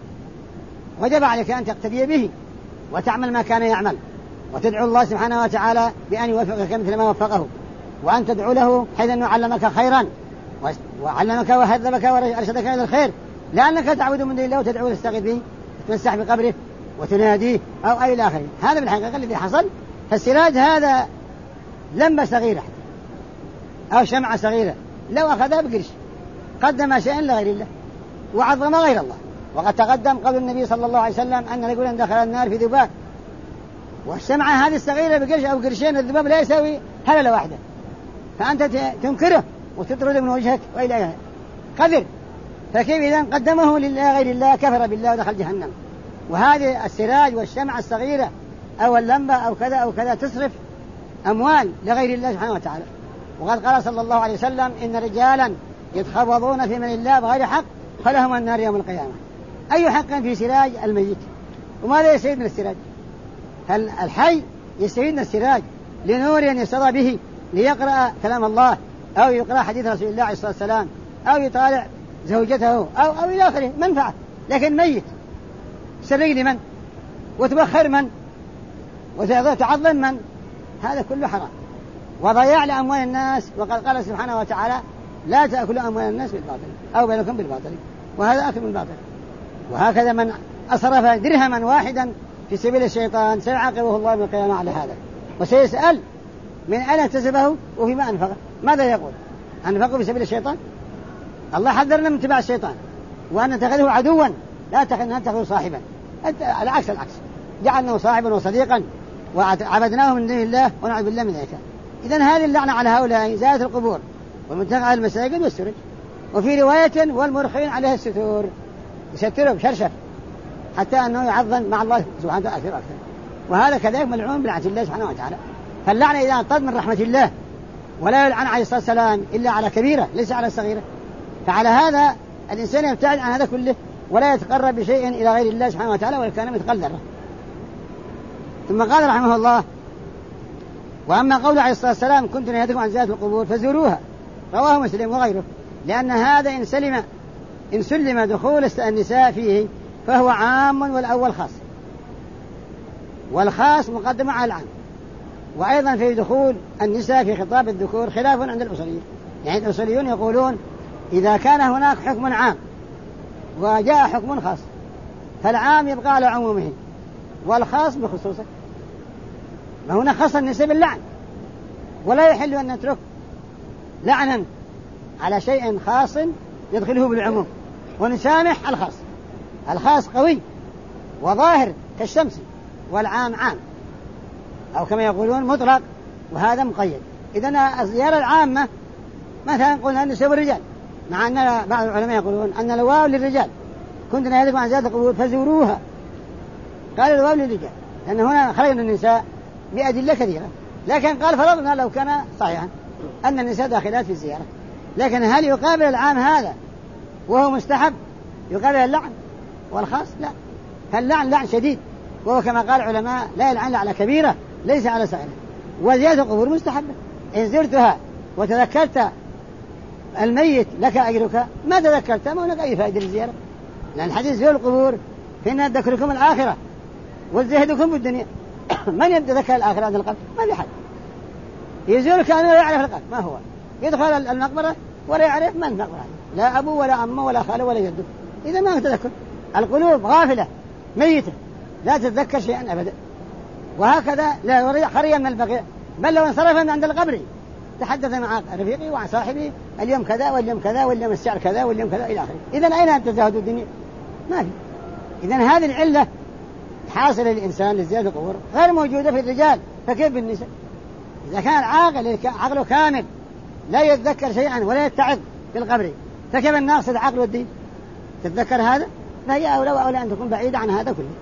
[SPEAKER 1] وجب عليك أن تقتدي به وتعمل ما كان يعمل، وتدعو الله سبحانه وتعالى بأن يوفقك مثل ما وفقه، وأن تدعو له حيث أنه علمك خيرا وعلمك وهذبك وأرشدك إلى الخير، لأنك تعبد من دون الله وتدعو تستغيث به وتمسح بقبره وتناديه أو أي الآخر. هذا بالحقيقة الذي حصل. فالسراج هذا لمبة صغيرة أو شمعة صغيرة لو أخذها بقرش قدم شيئا لغير الله وعظم غير الله. وقد تقدم قول النبي صلى الله عليه وسلم أن رجلا دخل النار في ذباب، والشمعة هذه الصغيرة بقرش أو قرشين، الذباب لا يساوي هللة واحدة، فأنت تنكره وتطرده من وجهك وإلى قدر. فكيف إذا قدمه لله غير الله كفر بالله ودخل جهنم. وهذه السراج والشمعة الصغيرة أو اللمبة أو كذا أو كذا تصرف أموال لغير الله سبحانه وتعالى. وقد قال صلى الله عليه وسلم إن رجالا يتخبضون في من الله بغير حق فلهم النار يوم القيامة. أي حق في سراج الميت؟ وماذا يستفيد من السراج؟ هل الحي يستفيد من السراج لنور يستضى به ليقرأ كلام الله أو يقرأ حديث رسول الله عليه الصلاة والسلام أو يطالع زوجته أو إلى آخره منفعة، لكن ميت سري لمن وتبخر من وتعظم من؟ هذا كله حرام وضياع لأموال الناس. وقد قال سبحانه وتعالى لا تأكلوا أموال الناس بالباطل أو بينكم بالباطل، وهذا أكل بالباطل. وهكذا من أصرف درهما واحدا في سبيل الشيطان سيعاقبه الله بالقيامة على هذا، وسيسأل من أين اكتسبه وفيما أنفقه. ماذا يقول؟ أنفقه في سبيل الشيطان؟ الله حذرنا من اتباع الشيطان وأن نتخذه عدوا، لا نتخذه صاحبا، العكس جعلناه صاحبا وصديقا وعبدناه من دون الله ونعوذ بالله من ذلك. إذن هذه اللعنة على هؤلاء زيارة القبور ومنتقى المساجد والسرج. وفي رواية والمرخين عليها الستور، يستره بشرشف حتى أنه يعظم مع الله سبحانه وتعالى أكثر. وهذا كذلك ملعون بلعنة الله سبحانه وتعالى. فاللعنة إذا انطد من رحمة الله، ولا يلعن عليه الصلاة والسلام إلا على كبيرة ليس على صغيرة. فعلى هذا الإنسان يبتعد عن هذا كله ولا يتقرب بشيء إلى غير الله سبحانه وتعالى ولا كان مثقال ذرة. ثم قال رحمه الله: وأما قول عليه الصلاة والسلام كنت نهيتكم عن زيارة القبور فزوروها، رواه مسلم وغيره، لأن هذا إن سلم دخول النساء فيه فهو عام والأول خاص، والخاص مقدم على العام. وأيضا في دخول النساء في خطاب الذكور خلاف عند الأصوليين، يعني الأصوليون يقولون إذا كان هناك حكم عام وجاء حكم خاص فالعام يبقى على عمومه والخاص بخصوصه. فهنا خص النساء باللعن، ولا يحل أن نترك لعنا على شيء خاص يدخله بالعموم ونسامح الخاص قوي وظاهر كالشمس، والعام عام أو كما يقولون مطلق وهذا مقيد. إذن الزيارة العامة مثلا قلنا النساء والرجال، مع أن بعض العلماء يقولون أن الواو للرجال كنت نهيتكم عن زيارة القبور فزوروها، قال الواو للرجال لأن هنا خرجنا النساء بأدلة كثيرة، لكن قال فرضنا لو كان صحيحا أن النساء داخلات في الزيارة. لكن هل يقابل العام هذا وهو مستحب يقابل اللعن والخاص؟ لا، فاللعن لعن شديد، وهو كما قال العلماء لا يلعن على كبيرة ليس على صغيرة. وزيارة القبور مستحبة، إن زرتها وتذكرت الميت لك أجرك، ما تذكرت ما هناك أي فائدة للزيارة، لأن الحديث زور القبور فإنها تذكركم الآخرة وتزهدكم في الدنيا. من يتذكر الآخرة عند القبر؟ ما في حد يزور كأنه لا يعرف القبر ما هو، يدخل المقبرة ولا يعرف من المقبرة، لا أبوه ولا أمه ولا خاله ولا جده، إذا ما تذكر. القلوب غافلة ميتة لا تتذكر شيئا أبدا. وهكذا لا يريد خريا من البقيع، بل لو انصرف من عند القبر تحدث مع رفيقه ومع صاحبه اليوم كذا واليوم كذا واليوم السعر كذا واليوم كذا إلى آخره. إذن أين أنت تزهد الدنيا؟ ما في. إذن هذه العلة حاصلة للإنسان لزيادة القبور غير موجودة في الرجال، فكيف بالنساء؟ إذا كان عقله كامل لا يتذكر شيئا ولا يتعظ في القبر، فكيف الناقص العقل والدين تتذكر هذا؟ فهي أولى وأولى أن تكون بعيدة عن هذا كله.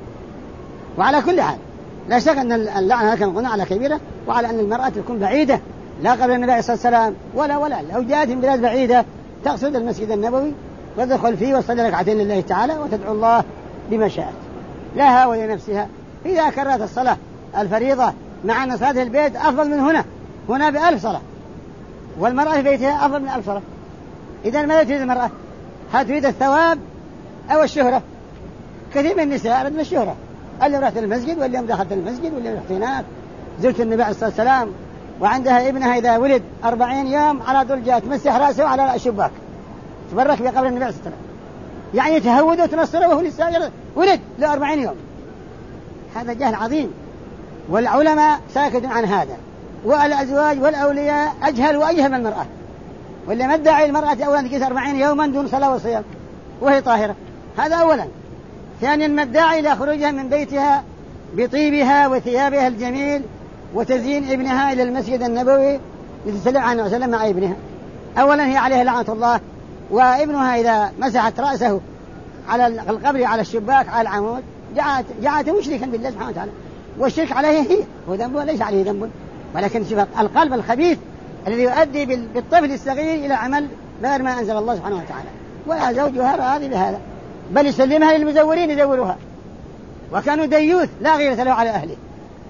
[SPEAKER 1] وعلى كل حال لا شك أن اللعنة كما قلنا على كبيرة، وعلى أن المرأة تكون بعيدة لا قبل النبي صلى الله عليه وسلم ولا لو جاءت من بلاد بعيدة تقصد المسجد النبوي وتدخل فيه وتصلي ركعتين لله تعالى وتدعو الله بما شاءت لها ولنفسها. إذا كررت الصلاة الفريضة مع أن صلاة البيت أفضل من هنا ب1000 صلاة، والمرأة في بيتها أفضل من 1000 صلاة. إذا ماذا تريد المرأة؟ هل تريد الثواب أو الشهرة؟ كثير من النساء أردنا الشهرة، اليوم رحت المسجد واليوم دخلت المسجد واليوم رحت هناك زرت النبي عليه الصلاة والسلام، وعندها ابنها إذا ولد 40 يوم على طول جاء تمسح رأسه على الشباك تبرك بقبر النبي عليه الصلاة والسلام، يعني تهود وتنصره وهو لسه ولد له 40 يوم. هذا جهل عظيم، والعلماء ساكتون عن هذا، والأزواج والأولياء أجهل وأجهل من المرأة. واللي مدعي المرأة أولا تقيس 40 يوما دون صلاة وصيام وهي طاهرة، هذا أولا. ثانيا مدعي إلى خروجها من بيتها بطيبها وثيابها الجميل وتزيين ابنها إلى المسجد النبوي لتسلم عنه وسلم مع ابنها. أولا هي عليها لعنة الله، وابنها إذا مسحت رأسه على القبر على الشباك على العمود جعلت مشركا بالله سبحانه وتعالى، والشرك عليه هي وذنبه ليس عليه ذنب، ولكن القلب الخبيث الذي يؤدي بالطفل الصغير إلى عمل غير ما أنزل الله سبحانه وتعالى. وزوجها راضي بهذا، بل يسلمها للمزورين يزوروها، وكانوا ديوث لا غيرة له على أهله.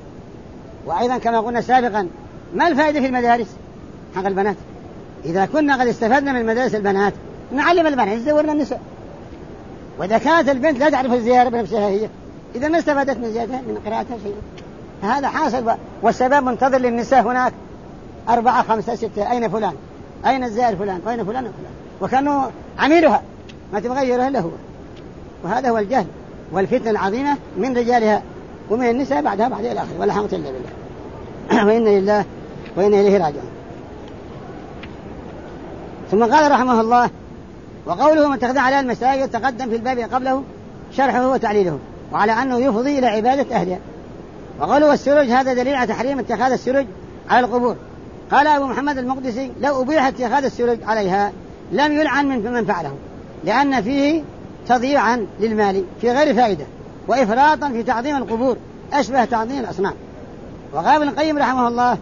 [SPEAKER 1] وأيضا كما قلنا سابقا، ما الفائدة في المدارس حق البنات؟ إذا كنا قد استفدنا من مدارس البنات نعلم البنات يزورنا النساء، وإذا كانت البنت لا تعرف الزيارة بنفسها هي إذا ما استفادت من زيارتها من قراءتها شيء. هذا حاصل، والسبب منتظر للنساء هناك 4 5 6 أين فلان أين الزائر فلان وأين فلان وفلان، وكانوا عميلها ما تبغى يرها إلا هو. وهذا هو الجهل والفتنة العظيمة من رجالها ومن النساء بعدها بعد الآخر، ولا حمد إلا بالله. وإنا لله وإنا إليه راجعون. ثم قال رحمه الله: وقوله متخذ على المساجد تقدم في الباب قبله شرحه وتعليله، وعلى أنه يفضي إلى عبادة أهلها. وقوله السرج هذا دليل على تحريم اتخاذ السرج على القبور. قال أبو محمد المقدسي: لو أبيح اتخاذ السرج عليها لم يلعن من فعله، لأن فيه تضييعا للمال في غير فائدة وإفراطا في تعظيم القبور أشبه تعظيم الأصنام. وقال ابن القيم رحمه الله: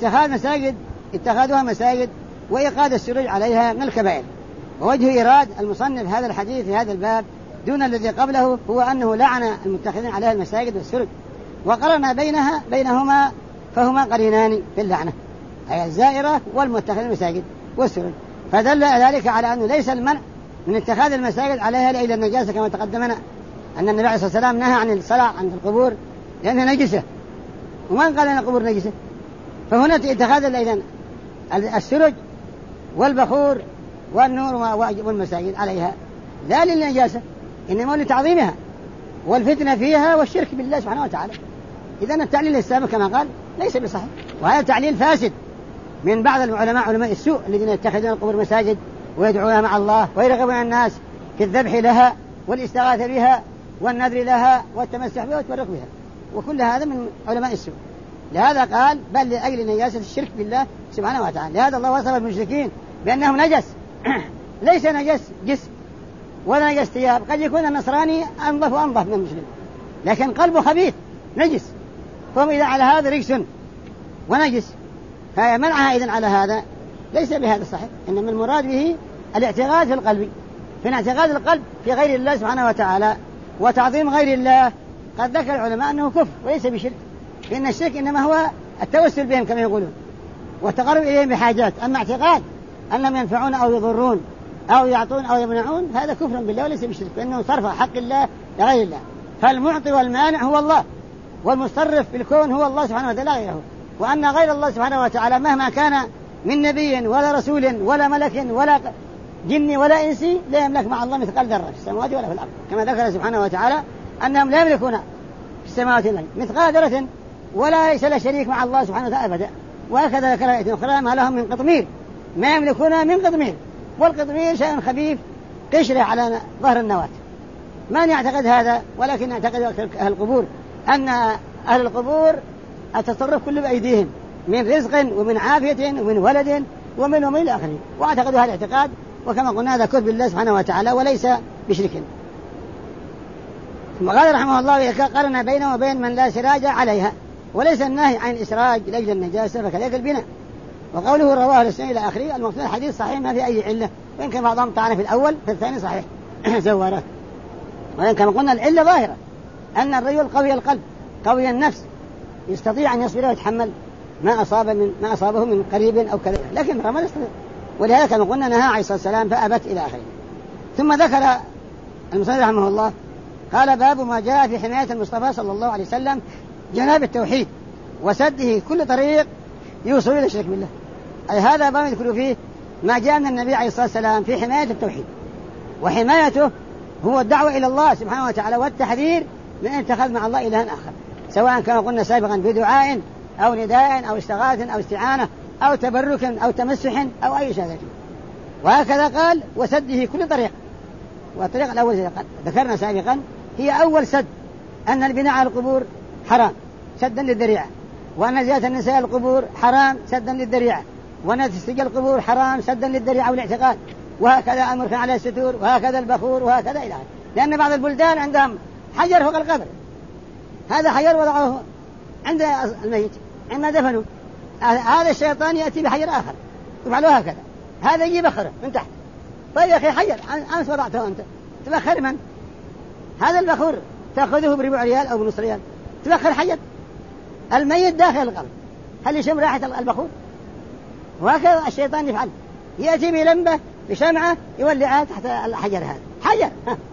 [SPEAKER 1] اتخاذها مساجد وإيقاد السرج عليها من الكبائر. ووجه إيراد المصنف هذا الحديث في هذا الباب دون الذي قبله هو أنه لعن المتخذين عليها المساجد والسرج، وقرن بينهما فهما قرينان في اللعنة، أي الزائرة والمتخذين المساجد والسرج. فدل ذلك على أنه ليس المنع من اتخاذ المساجد عليها إلى النجاسة، كما تقدمنا أن النبي عليه الصلاة والسلام نهى عن الصلاة عند القبور لأنها نجسة، ومن قال أن القبور نجسة؟ فهنا اتخاذ إذن السرج والبخور والنور والمساجد عليها لا للنجاسة إنما لتعظيمها والفتنة فيها والشرك بالله سبحانه وتعالى. إذن التعليل السابق كما قال ليس بصحيح، وهذا تعليل فاسد من بعض العلماء علماء السوء الذين يتخذون القبور مساجد ويدعونها مع الله ويرغبون الناس في الذبح لها والاستغاثة بها والنذر لها والتمسح بها والتبرك بها، وكل هذا من علماء السوء. لهذا قال: بل لأجل نجاسة الشرك بالله سبحانه وتعالى. لهذا الله وصف المشركين بأنهم نجس ليس نجس جسم ولا نجس ثياب، قد يكون النصراني أنظف من المسلم لكن قلبه خبيث نجس، فهم إذا على هذا رجس ونجس، فمنعها إذن على هذا ليس بهذا صحيح، إنما المراد به الاعتقاد في القلب، في اعتقاد القلب في غير الله سبحانه وتعالى وتعظيم غير الله. قد ذكر العلماء أنه كفر وليس بشرك، إن الشرك إنما هو التوسل بهم كما يقولون والتقرب إليهم بحاجات، أما اعتقاد أنهم ينفعون أو يضرون أو يعطون أو يمنعون هذا كفر بالله وليس بشرك، فإنه صرف حق الله لغير الله. فالمعطي والمانع هو الله، والمصرف بالكون هو الله سبحانه وتعالى غيره، وأن غير الله سبحانه وتعالى مهما كان من نبي ولا رسول ولا ملك ولا جن ولا إنسي لا يملك مع الله مثقال ذرة في السماوات ولا في الأرض، كما ذكر سبحانه وتعالى أنهم لا يملكون في السماوات والأرض مثقال ذرة ولا ليس له شريك مع الله سبحانه وتعالى أبدا. وهكذا ذكر آية أخرى ما لهم من قطمير، ما يملكون من قطمير. والقطمير شيء خفيف قشرة على ظهر النواة. من يعتقد هذا؟ ولكن يعتقد أهل القبور أن أهل القبور التصرف كله بأيديهم من رزق ومن عافية ومن ولد ومن إلى آخره، واعتقدوا هذا الاعتقاد. وكما قلنا هذا كفر بالله سبحانه وتعالى وليس بشرك. ثم قال رحمه الله قارن بينه وبين من لا سراج عليها، وليس النهي عن الإسراج لأجل النجاسة فكذلك البناء. وقوله رواه السنة إلى آخره المقصود الحديث صحيح ما في أي علة، وإن كان بعضهم طعن في الأول في الثاني صحيح زوارات. وإن كما قلنا العلة ظاهرة أن الرجل قوي القلب قوي النفس يستطيع أن يصبر ويتحمل ما أصابه من قريب أو كذا، لكن ما يستطيع. ولهذا كما قلنا نهى عليه الصلاة والسلام فأبت إلى آخره. ثم ذكر المصنف رحمه الله قال باب ما جاء في حماية المصطفى صلى الله عليه وسلم جناب التوحيد وسده كل طريق يوصل إلى الشرك بالله. أي هذا باب يذكر فيه ما جاء من النبي عليه الصلاة والسلام في حماية التوحيد، وحمايته هو الدعوة إلى الله سبحانه وتعالى والتحذير من أن يتخذ مع الله إلها آخر، سواء كما قلنا سابقا بدعاء أو نداء أو استغاثة أو استعانة أو تبرك أو تمسح أو أي شيء. وهكذا قال وسده كل طريق. والطريق الأول ذكرنا سابقا هي أول سد أن البناء على القبور حرام سدا للذريعة، وأن زيارة النساء القبور حرام سدا للذريعة، وأن تستجى القبور حرام سدا للذريعة والاعتقاد. وهكذا أمر على الستور، وهكذا البخور، وهكذا إلى آخره. لأن بعض البلدان عندهم حجر فوق القبر، هذا حجر وضعوه عند الميت عندما دفنوا، هذا الشيطان يأتي بحجر آخر يفعلوا هكذا، هذا يجي بخره من تحت. طيب يا أخي حجر أمس وضعته أنت تبخر من؟ هذا البخور تأخذه بربع ريال أو بنص ريال، تبخر حجر الميت داخل القبر، هل يشم راحة البخور؟ وهكذا الشيطان يفعل، يأتي بلمبة بشمعة يولعها تحت الحجر. هذا حجر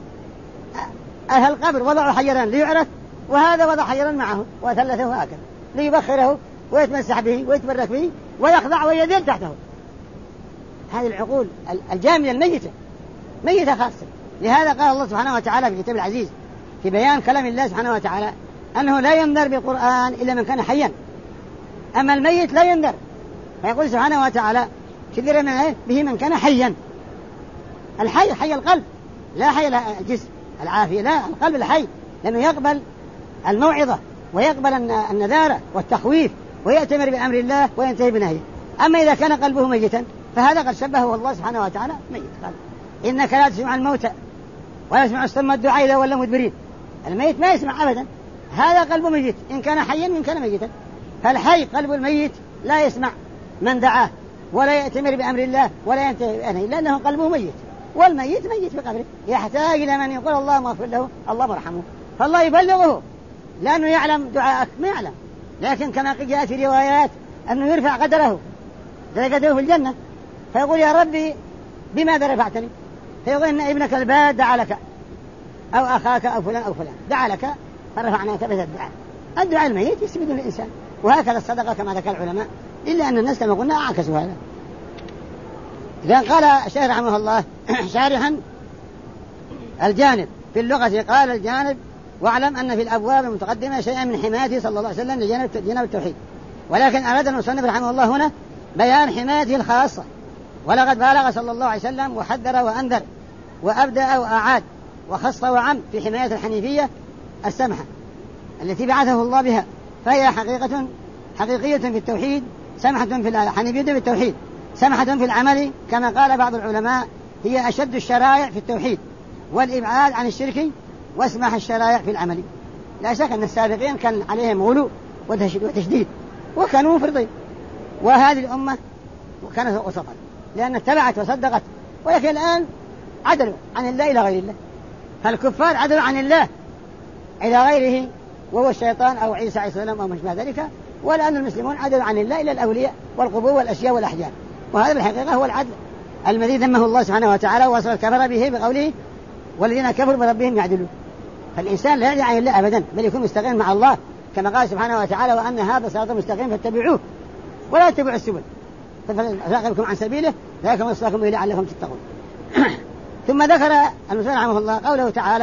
[SPEAKER 1] أهل القبر وضعوا حجرا ليعرف، وهذا وضع حجرا معه وثلثه هكذا ليبخره ويتمسح به ويتبرك به ويخضع ويذل تحته. هذه العقول الجامدة الميتة ميتة خاصة. لهذا قال الله سبحانه وتعالى في الكتاب العزيز في بيان كلام الله سبحانه وتعالى أنه لا ينذر بالقرآن إلا من كان حيا، أما الميت لا ينذر. فيقول سبحانه وتعالى كثيرا من به من كان حيا. الحي حي القلب لا حي الجسم العافية، لا القلب الحي، لأنه يقبل الموعظة ويقبل النذارة والتخويف ويأتمر بأمر الله وينتهي بنهيه. أما إذا كان قلبه ميتا فهذا قد شبهه الله سبحانه وتعالى ميت. قال إنك لا تسمع الموتى ولا يسمع الصم الدعاء إذا ولوا مدبرين. الميت ما يسمع أبدا، هذا قلبه ميت إن كان حيا وإن كان ميتا. فالحي قلب الميت لا يسمع من دعاه ولا يأتمر بأمر الله ولا ينتهي بأنه لأنه قلبه ميت، والميت ميت في قبره يحتاج إلى من يقول اللهم اغفر له اللهم ارحمه. فالله يبلغه لأنه يعلم دعاءك ما يعلم، لكن كما جاء في روايات أنه يرفع قدره درجته في الجنة، فيقول يا ربي بماذا رفعتني؟ فيقول إن ابنك الباد دعا لك أو أخاك أو فلان أو فلان دعا لك فرفعناك بهذا الدعاء. الدعاء الميت يسبد الإنسان. وهكذا الصدقة كما ذكر العلماء، إلا أن الناس كما قلنا عكسوا هذا. إذا قال الشيخ رحمه الله شارحا الجانب في اللغة قال الجانب واعلم أن في الأبواب المتقدمة شيئا من حمايته صلى الله عليه وسلم لجانب التوحيد، ولكن أراد المصنف رحمه الله هنا بيان حمايته الخاصة. ولقد بالغ صلى الله عليه وسلم وحذر وأنذر وأبدأ وأعاد وخص وعم في حماية الحنيفية السمحة التي بعثه الله بها، فهي حقيقية في التوحيد، سمحة في الحنيفية في التوحيد، سمحة في العمل، كما قال بعض العلماء هي أشد الشرائع في التوحيد والإبعاد عن الشرك واسمح الشرائع في العمل. لا شك أن السابقين كان عليهم غلو وتشديد وكانوا مفرطين، وهذه الأمة كانت وسطا لأن اتبعت وصدقت، ولكن الآن عدلوا عن الله إلى غير الله. فالكفار عدلوا عن الله إلى غيره وهو الشيطان أو عيسى عليه السلام أو مشبه ذلك، والآن المسلمون عدلوا عن الله إلى الأولياء والقبور والأشياء والأحجار. وهذا بالحقيقة هو العدل الذي ذمه الله سبحانه وتعالى ووصف الكفر به بقوله والذين كفروا بربهم يعدلون. فالإنسان لا يعدل عن الله أبدا، بل يكون مستقيم مع الله كما قال سبحانه وتعالى وأن هذا صراط مستقيم فاتبعوه ولا تتبعوا السبل فتفرق عن سبيله ذلك وصاكم به لعلكم تتقون. ثم ذكر المسلم رحمه الله قوله تعالى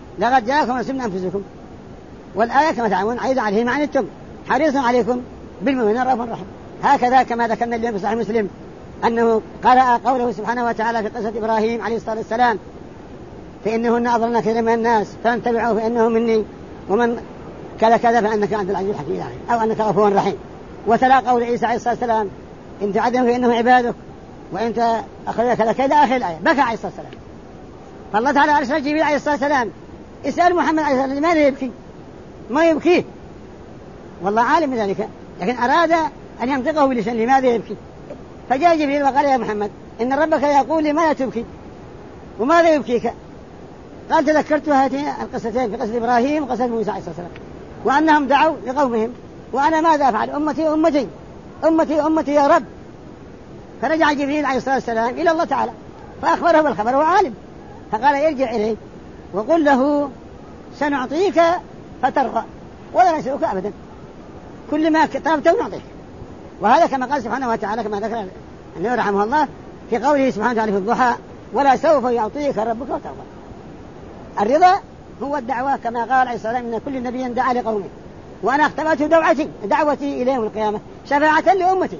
[SPEAKER 1] لقد جاءكم رسول من أنفسكم. والآية كما تعلمون عيد عليه ما عنتم حريص عليكم بالمؤمنين رؤوف رحيم. هكذا كما ذكرنا اليوم في صحيح مسلم أنه قرأ قوله سبحانه وتعالى في قصة إبراهيم عليه الصلاة والسلام فإنهن أضلن كثيرا من الناس فمن تبعه فإنه مني ومن كذا كذا فإنك أنت العزيز الحكيم أو أنك غفور رحيم. وتلا قول عيسى عليه الصلاة والسلام إن تعذبهم فإنهم عبادك وإنت أخذك كذا كذا آخر الآية. بكى عليه الصلاة والسلام. فالله تعالى أرسل جبريل عليه الصلاة والسلام اسأل محمد عليه الصلاة والسلام لماذا يبكي؟ ما يبكيه والله عالم بذلك، لكن أراد أن ينطقه بلسان لماذا يبكي. فجاء جبريل وقال يا محمد إن ربك يقول لماذا تبكي وماذا يبكيك؟ قال تذكرت هاتين القصتين في قصة إبراهيم وقصة موسى عليه الصلاة والسلام وأنهم دعوا لقومهم وأنا ماذا أفعل أمتي أمتي أمتي أمتي يا رب. فرجع جبريل عليه الصلاة والسلام إلى الله تعالى فأخبره بالخبر وعالم، فقال يرجع إليه وقل له سنعطيك فترضى ولا نسألك أبدا كل ما طلبته نعطيك. وهذا كما قال سبحانه وتعالى كما ذكر النبي رحمه الله في قوله سبحانه وتعالى في الضحى ولا سوف يعطيك ربك وترضى. الرضا هو الدعوة كما قال عليه الصلاة والسلام إن كل نبي دعا لقومه وأنا اختبأت دعوتي إلى يوم القيامة شفاعة لأمتي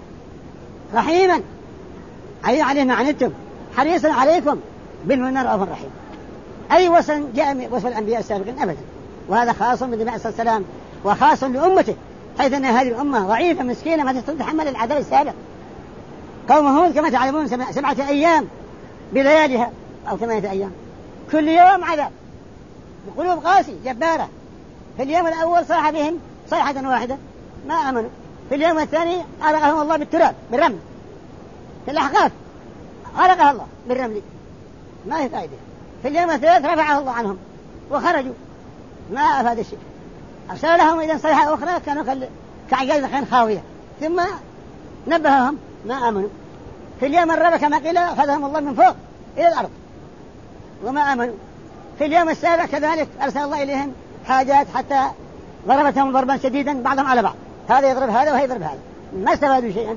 [SPEAKER 1] رحيما أي عليه ما عنتم حريصا عليكم بالمؤمنين رؤوف رحيم. أي وصف جاء وصف الأنبياء السابقين أبدا. وهذا خاص بالنبي عليه الصلاة والسلام وخاص لأمته حيث أن هذه الأمة ضعيفة مسكينة ما تتحمل العذاب السابق. قوم هود كما تعلمون 7 أيام بلياليها أو 8 أيام كل يوم عذاب بقلوب قاسي جبارة. في اليوم الأول صاح بهم صيحة واحدة ما آمنوا. في اليوم الثاني أرقهم الله بالتراب بالرمل. في الأحقاف أرقها الله بالرمل ما هي فائدة. في اليوم الثالث رفعه الله عنهم وخرجوا ما أفاد الشيء. أرسل لهم إذا صيحة أخرى كانوا كعجاز خين خاوية ثم نبههم ما آمنوا. في اليوم الرابع كما قيل أخذهم الله من فوق إلى الأرض وما آمنوا. في اليوم السابع كذلك أرسل الله إليهم حاجات حتى ضربتهم ضربا شديدا بعضهم على بعض هذا يضرب هذا وهي يضرب هذا ما استفادوا شيئا.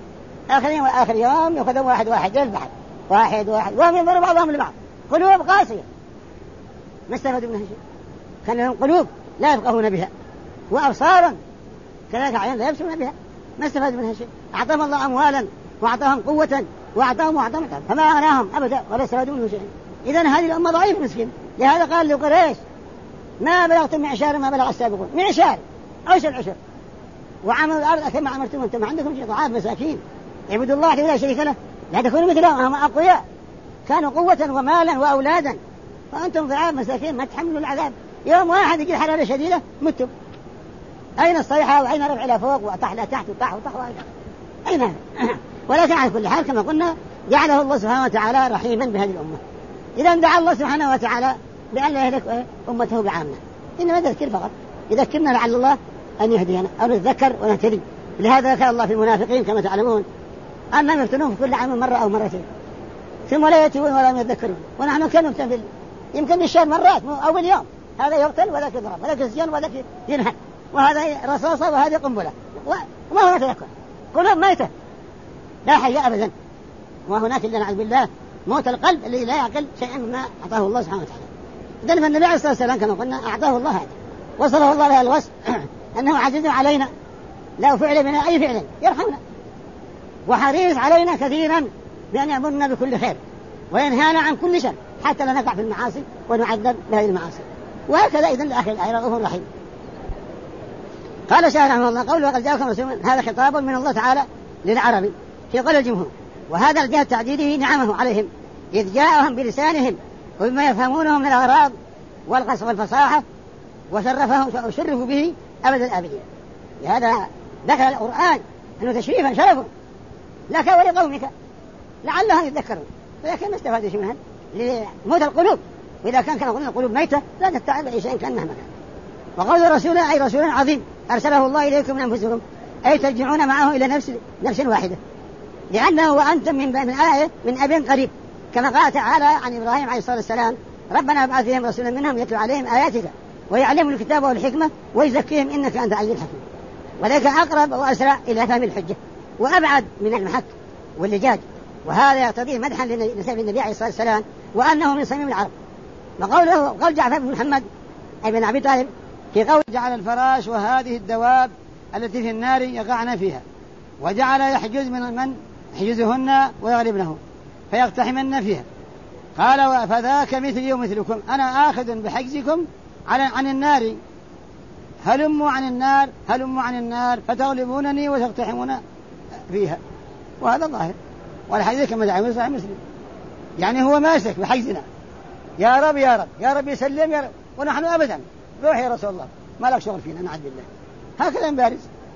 [SPEAKER 1] آخر يوم يأخذهم واحد إلى البحر واحد وهم ينظروا بعضهم لبعض قلوب قاسية ما استفادوا منها شيء. كان لهم قلوب لا يفقهون بها وأبصارا كذلك عيان لا يبصرون بها ما استفادوا منها شيء. أعطاهم الله أموالا وأعطاهم قوة وأعطاهم فما أغناهم أبدا ولا استفادوا منه شيء. إذن هذه الأمة ضعيفة مسكين. لهذا قال لقريش ما بلغتم معشار ما بلغ السابقون معشار عشر وعملوا الأرض كما عملتم أنتم عندكم شيء ضعاف مساكين اعبدوا الله ولا شريك له لا تكونوا مثلهم هم أقوياء كانوا قوة ومالا وأولادا وأنتم ضعاف مساكين ما تحملوا العذاب. يوم واحد يجي حرارة شديدة متوا. أين الصيحة وأين رفع إلى فوق وتحت وطح أين ولكن على كل حال كما قلنا جعله الله سبحانه وتعالى رحيما بهذه الأمة. إذا دعا الله سبحانه وتعالى بأن لا يهلك أمته بعامة إنما ذكر فقط يذكرنا لعل الله أن يهدينا أو نتذكر ونهتدي. لهذا ذكر الله في المنافقين كما تعلمون أنهم يفتنون في كل عام مرة أو مرتين ثم لا يتوبون ولا يذكرون. ونحن كم نفتن يمكن بالشهر مرات أو باليوم هذا يقتل وذاك يضرب وذاك يسجن وذاك ينهى وهذا رصاصة وهذا قنبلة وما هو تذكر قلوب ميتة لا حي أبدا. وهناك اللي نعوذ بالله موت القلب اللي لا يعقل شيئا مما أعطاه الله سبحانه وتعالى. إذن فالنبي عليه الصلاة والسلام كما قلنا أعطاه الله هذا وصله الله لها الوصف أنه عزيز علينا لا فعل بنا أي فعل يرحمنا وحريص علينا كثيرا بأن يأمرنا بكل خير وينهانا عن كل شر حتى لا نقع في المعاصي ونعذب بهذه المعاصي. وهكذا إذن لآخر الآية رؤوف رحيم. قال شاعر رحمه الله قوله وقد جاءكم رسول هذا خطاب من الله تعالى للعرب في قول الجمهور وهذا الجهة تعديده نعمه عليهم إذ جاءهم بلسانهم وبما يفهمونه من الأغراض والقص والفصاحة وشرفوا به أبد الآبدين. لهذا ذكر القرآن أنه تشريفا شرفا لك ولقومك لعلهم يتذكرون ولكن ما استفادوا شيء منها لموت القلوب. وإذا كان كما قلنا القلوب ميتة لا تتعب أي شيء كان مهما كان. وقول رسول أي رسول عظيم أرسله الله إليكم من أنفسكم أي ترجعون معه إلى نفس واحدة لأنه وأنتم من آية من أب قريب كما قال تعالى عن إبراهيم عليه الصلاة والسلام ربنا ابعث فيهم رسولا منهم يتلو عليهم آياتك ويعلمهم الكتاب والحكمة ويزكيهم إنك أنت العزيز الحكيم. وذلك أقرب وأسرع إلى فهم الحجة وأبعد من المحك واللجاج. وهذا يقتضي مدحا لنسب النبي عليه الصلاة والسلام وأنه من صميم العرب وقوله قال جعفر بن محمد أي بن أبي طالب في قول جعل الفراش وهذه الدواب التي في النار يقعن فيها، وجعل يحجز من يحجزهن ويغلبنه فيقتحمن فيها. قال فذاك مثلي ومثلكم، أنا آخذ بحجزكم عن النار، هلموا عن النار فتغلبونني وتقتحمون فيها. وهذا ظاهر، والحديث كما دعا صحيح مسلم، يعني هو ماسك بحجزنا، يا رب يا رب يا رب يسلم يا رب، ونحن أبدا روح يا رسول الله ما لك شغل فينا نعوذ بالله، هكذا بارز،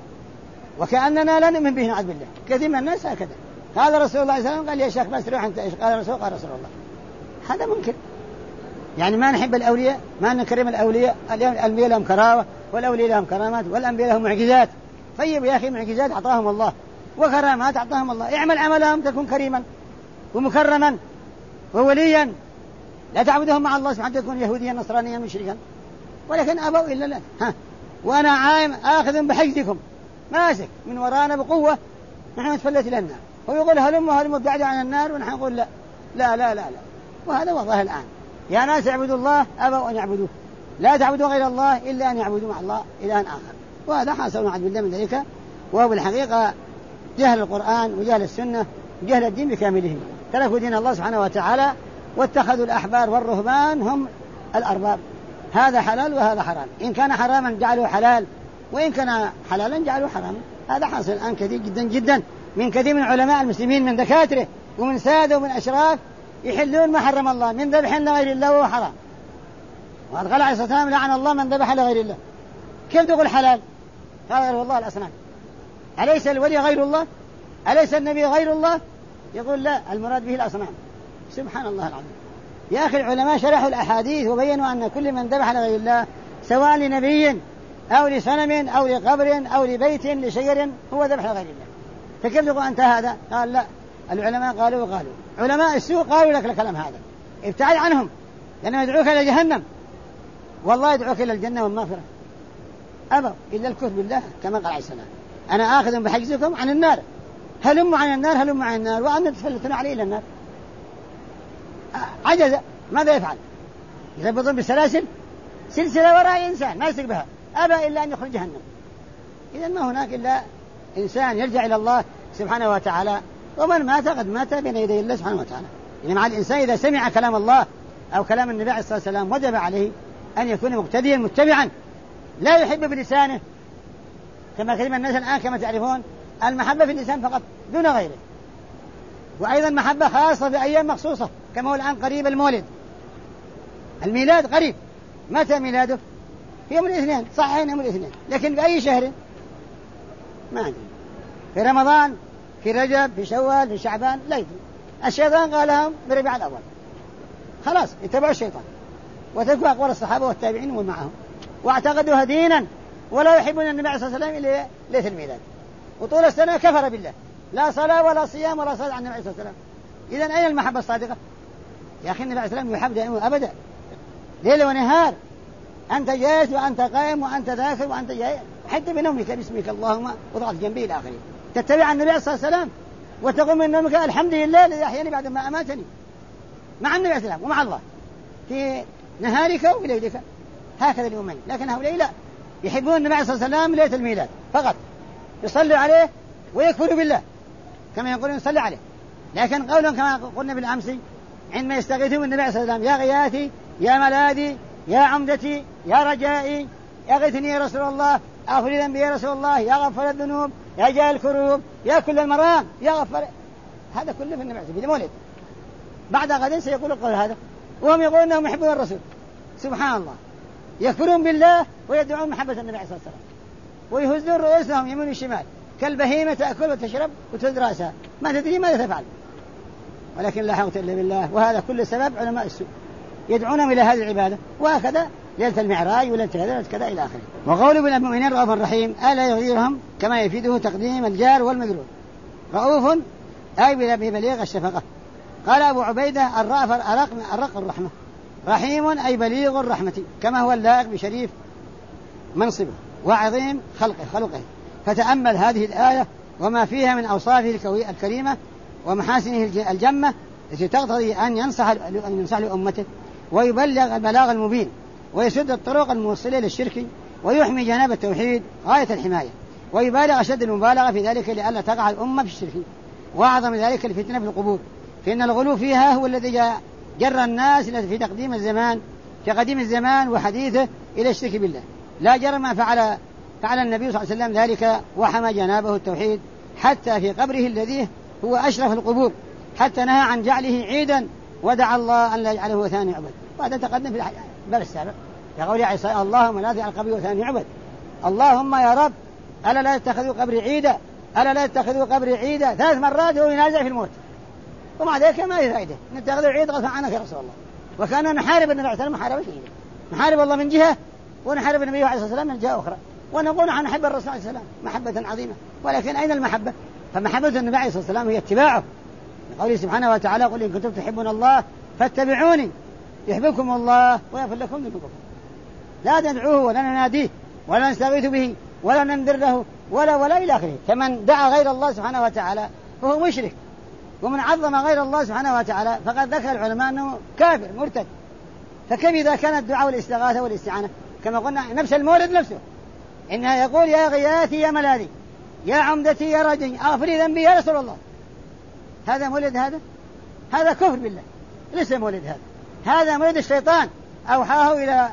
[SPEAKER 1] وكأننا لا نؤمن به نعوذ بالله. كثير من الناس هكذا. قال رسول الله صلى الله عليه وسلم قال يا شيخ بس روح أنت إيش؟ قال رسول الله. هذا ممكن، يعني ما نحب الأولياء، ما نكرم الأولياء. الأنبياء لهم كرامة، والأولياء لهم كرامات، والأنبياء لهم معجزات. طيب يا أخي معجزات أعطاهم الله وكرامات أعطاهم الله، اعمل عملهم تكون كريما ومكرما ووليا، لا تعبدهم مع الله سبحانه تكون يهوديا نصرانيا مشركا، ولكن أبوا إلا لا. وأنا عايم آخذ بحجزكم، ماسك من ورانا بقوة، نحن نتفلت إلى النار، هو يقول هلم ابتعدوا عن النار، ونحن نقول لا لا لا لا لا. وهذا وضعه الآن، يا ناس اعبدوا الله أبوا أن يعبدوه، لا تعبدوا غير الله إلا أن يعبدوا مع الله إلها آخر. وهذا حاصل نعوذ بالله من ذلك، وهو بالحقيقة جهل القرآن وجهل السنة وجهل الدين بكامله. تركوا دين الله سبحانه وتعالى واتخذوا الأحبار والرهبان هم الأرباب. هذا حلال وهذا حرام، إن كان حراما جعلوه حلال، وإن كان حلالا جعلوه حراما. هذا حاصل الآن كثير جدا جدا من كثير من علماء المسلمين، من دكاتره ومن سادة ومن أشراف، يحلون ما حرم الله من ذبح لغير الله وهو حرام. وقال عليه الصلاة والسلام لعن الله من ذبح لغير الله. كيف تقول حلال؟ قال غير الله الأصنام. أليس الولي غير الله؟ أليس النبي غير الله؟ يقول لا، المراد به الأصنام. سبحان الله العظيم. يا أخي العلماء شرحوا الأحاديث وبينوا أن كل من ذبح لغير الله سواء لنبي أو لصنم أو لقبر أو لبيت لشجر هو ذبح لغير الله. فكيف تقول أنت هذا؟ قال لا، العلماء قالوا علماء السوء قالوا لك الكلام هذا، ابتعد عنهم لأنهم يدعوك إلى جهنم، والله يدعوك إلى الجنة والمغفرة. أبوا إلا الكفر بالله كما قال عليه السلام، أنا آخذ بحجزكم عن النار، هلموا عن النار وأن تفلتون عليه إلى النار. عجز، ماذا يفعل؟ يربطون بسلاسل، سلسلة وراء إنسان ما يسق بها، أبى إلا أن يخرج جهنم. إذن ما هناك إلا إنسان يرجع إلى الله سبحانه وتعالى، ومن مات قد مات بين يدي الله سبحانه وتعالى. يعني مع الإنسان إذا سمع كلام الله أو كلام النبي عليه الصلاة والسلام وجب عليه أن يكون مقتديا متبعا، لا يحب بلسانه كما كثير من الناس الآن كما تعرفون المحبة في اللسان فقط دون غيره، وأيضا محبة خاصة بأيام مخصوصة كما هو الآن قريب الميلاد قريب. متى ميلاده؟ في يوم الاثنين، صحيح يوم الاثنين، لكن بأي شهر؟ ما عندي. في رمضان، في رجب، في شوال، في شعبان، لا يدري. الشيطان قالهم بربيع الأول، خلاص اتبعوا الشيطان وتركوا أقوال الصحابة والتابعين ومن معهم، واعتقدوها دينا، ولا يحبون النبي عليه الصلاة والسلام إلا ليلة الميلاد، وطول السنة كفر بالله، لا صلاة ولا صيام ولا صلاة عن النبي عليه الصلاة والسلام. إذن أين المحبة الصادقة؟ يا أخي النبي عليه الصلاة والسلام يحب دائما أبدا، ليل ونهار، أنت جالس وأنت قائم وأنت ذاكر وأنت جاي حتى بنومك باسمك اللهم وضعت جنبي إلى آخره، تتبع النبي عليه الصلاة والسلام وتقوم من نومك الحمد لله الذي أحياني بعد ما أماتني، مع النبي عليه الصلاة والسلام ومع الله في نهارك وليلك، هكذا اليومين. لكن هؤلاء لا، يحبون النبي عليه الصلاة والسلام ليلة الميلاد فقط، يصلوا عليه ويكفروا بالله كما يقولون يصلي عليه. لكن قولهم كما قلنا بالأمس عندما يستغيثون النبي عليه الصلاة والسلام، يا غياثي يا ملاذي يا عمدتي يا رجائي أغثني يا رسول الله، أغفر ذنبي يا رسول الله، يا غفر الذنوب يا جاء الكروب يا كل المرام يا غفر، هذا كله في النبي عليه الصلاة والسلام مولد. بعد غد سيقول القول هذا، وهم يقولون أنهم يحبون الرسول. سبحان الله، يكفرون بالله ويدعون محبة النبي عليه الصلاة والسلام، ويهزون رؤوسهم يمين وشمال كالبهيمة تأكل وتشرب وتهز رأسها ما تدري ماذا تفعل، ولكن لا حول إلا بالله. وهذا كل سبب علماء السوء يدعونهم إلى هذه العبادة، وهكذا ليلة المعراج وليلة كذا إلى آخره. وقوله بالمؤمنين رؤوف رحيم ألا يغيرهم كما يفيده تقديم الجار والمجرور. رؤوف أي ببليغ الشفقة. قال أبو عبيدة الرق الرحمة، رحيم أي بليغ الرحمة كما هو اللائق بشريف منصبه وعظيم خلقه. فتأمل هذه الآية وما فيها من أوصافه الكريمة ومحاسنه الجمة التي تقتضي أن ينصح لأمته ويبلغ البلاغ المبين ويسد الطرق الموصلة للشرك ويحمي جناب التوحيد غاية الحماية، ويبالغ أشد المبالغة في ذلك لئلا تقع الأمة في الشرك، وأعظم ذلك الفتنة في القبور، فإن الغلو فيها هو الذي جر الناس في تقديم الزمان في قديم الزمان وحديثه إلى الشرك بالله. لا جرم ما فعل النبي صلى الله عليه وسلم ذلك وحمى جنابه التوحيد حتى في قبره الذي هو أشرف القبور، حتى نهى عن جعله عيدا ودعا الله أن لا يجعله وثان يعبد. وهذا تقدم في الباب السابق يقول يا عيسى اللهم لا تجعل قبري وثان يعبد، اللهم يا رب ألا لا يتخذوا قبري عيدا، ألا لا يتخذوا قبري عيدا 3 مرات وهو ينازع في الموت، ومع ذلك ما هي فائدة نتخذوا عيد غصبا عنك يا رسول الله. وكان نحارب النبي عليه الصلاة والسلام محاربة شديدة، نحارب الله من جهة ونحارب النبي عليه الصلاة والسلام من جهة أخرى، ونقول نحن نحب الرسول عليه السلام محبة عظيمة، ولكن أين المحبة؟ فمحبة النبي عليه الصلاة والسلام هي اتباعه، قوله سبحانه وتعالى قل إن كنتم تحبون الله فاتبعوني يحببكم الله ويغفر لكم ذنوبكم. لا ندعوه ولا نناديه ولا نستغيث به ولا ننذر له ولا إلى آخره. فمن دعا غير الله سبحانه وتعالى فهو مشرك، ومن عظم غير الله سبحانه وتعالى فقد ذكر العلماء أنه كافر مرتد. فكيف إذا كان الدعاء والاستغاثة والاستعانة كما قلنا نفس المولد نفسه إنها يقول يا غياثي يا ملاذي يا عمدتي يا رجي أغفري ذنبي يا رسول الله، هذا مولد؟ هذا كفر بالله، ليس مولد، هذا مولد الشيطان أوحاه إلى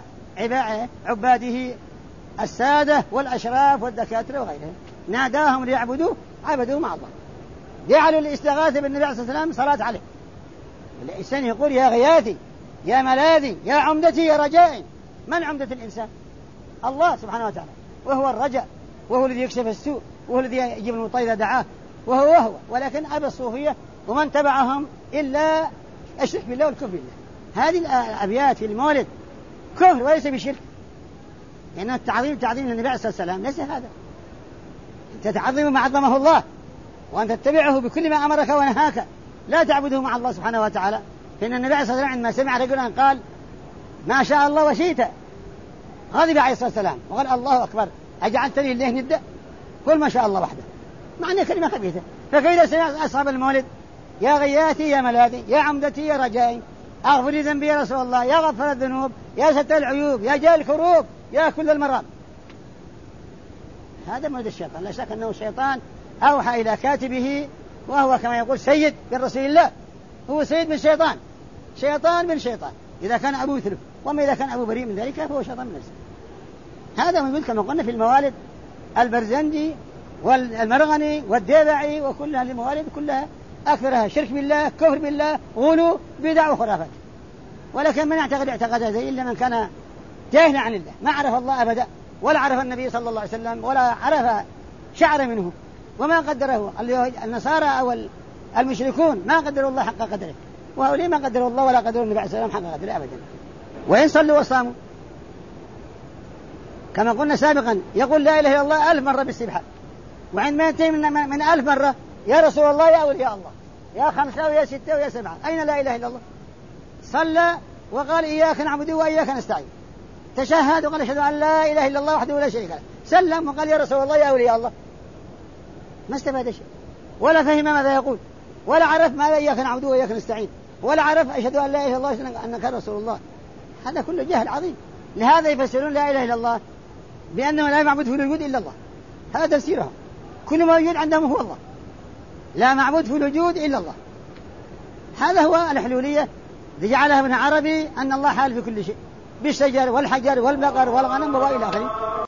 [SPEAKER 1] عباده السادة والأشراف والدكاترة وغيرهم، ناداهم ليعبدوه عبدوه مع الله، جعلوا الاستغاثة بالنبي عليه الصلاة والسلام صلاة عليه. الإنسان يقول يا غياثي يا ملاذي يا عمدتي يا رجائي. من عمدة الإنسان؟ الله سبحانه وتعالى، وهو الرجاء، وهو الذي يكشف السوء، وهو الذي يجيب المطير إذا دعاه، وهو ولكن أبى الصوفية ومن تبعهم إلا الشرك بالله والكفر بالله. هذه الأبيات في المولد كفر وليس بشرك، لأن التعظيم للنبي عليه الصلاة والسلام ليس هذا، أنت تعظم ما عظمه الله وأن تتبعه بكل ما أمرك ونهاك، لا تعبده مع الله سبحانه وتعالى. فإن النبي عليه الصلاة والسلام عندما سمع رجلا قال ما شاء الله وشئت غضب عليه الصلاة والسلام وقال الله أكبر أجعلتني لله ندة، قل ما شاء الله وحده، مع أنها كلمة خبيثة. فكيف سمع أصحاب المولد يا غياثي يا ملاذي يا عمدتي يا رجائي أغفر لي ذنبي يا رسول الله يا غفر الذنوب يا ستر العيوب يا جال الكروب يا كل المرام، هذا مولد الشيطان. لا شك أنه الشيطان أوحى إلى كاتبه، وهو كما يقول سيد من رسول الله، هو سيد من شيطان، شيطان من شيطان إذا كان أبوه مثله، وما إذا كان أبوه بريء من ذلك فهو شيطان من نفسه. هذا موجود كما قلنا في الموالد البرزنجي والمرغني والديبعي، وكلها الموالد كلها أكثرها شرك بالله كفر بالله غلو بدع وخرافات. ولكن من يعتقد اعتقاد هذا إلا من كان جاهلا عن الله، ما عرف الله أبدا ولا عرف النبي صلى الله عليه وسلم ولا عرف شعر منه، وما قدره النصارى أو المشركون ما قدروا الله حق قدره، وهؤلاء ما قدروا الله ولا قدروا النبي عليه الصلاة والسلام حق قدره أبدا. وإن صلوا وصاموا كما قلنا سابقا يقول لا إله إلا الله 1000 مرة بالسبحة، وعندما ينتهي من 1000 مرة يا رسول الله يا أولياء الله يا 5 ويا 6 ويا 7، أين لا إله إلا الله؟ صلى وقال إياك نعبد وإياك نستعين، تشهد وقال أشهد أن لا إله إلا الله وحده لا شريك له، سلم وقال يا رسول الله يا أولياء الله، ما استفاد شيء ولا فهم ماذا يقول ولا عرف ماذا إياك نعبد وإياك نستعين، ولا عرف أشهد أن لا إله إلا الله أنك رسول الله. هذا كله جهل عظيم. لهذا يفسرون لا إله إلا الله بأنه لا معبود في الوجود إلا الله، هذا تفسيرهم، كل ما يوجد عندهم هو الله، لا معبود في الوجود إلا الله. هذا هو الحلولية الذي جعلها ابن عربي أن الله حال في كل شيء بالشجر والحجر والبقر والغنم وإلى آخره.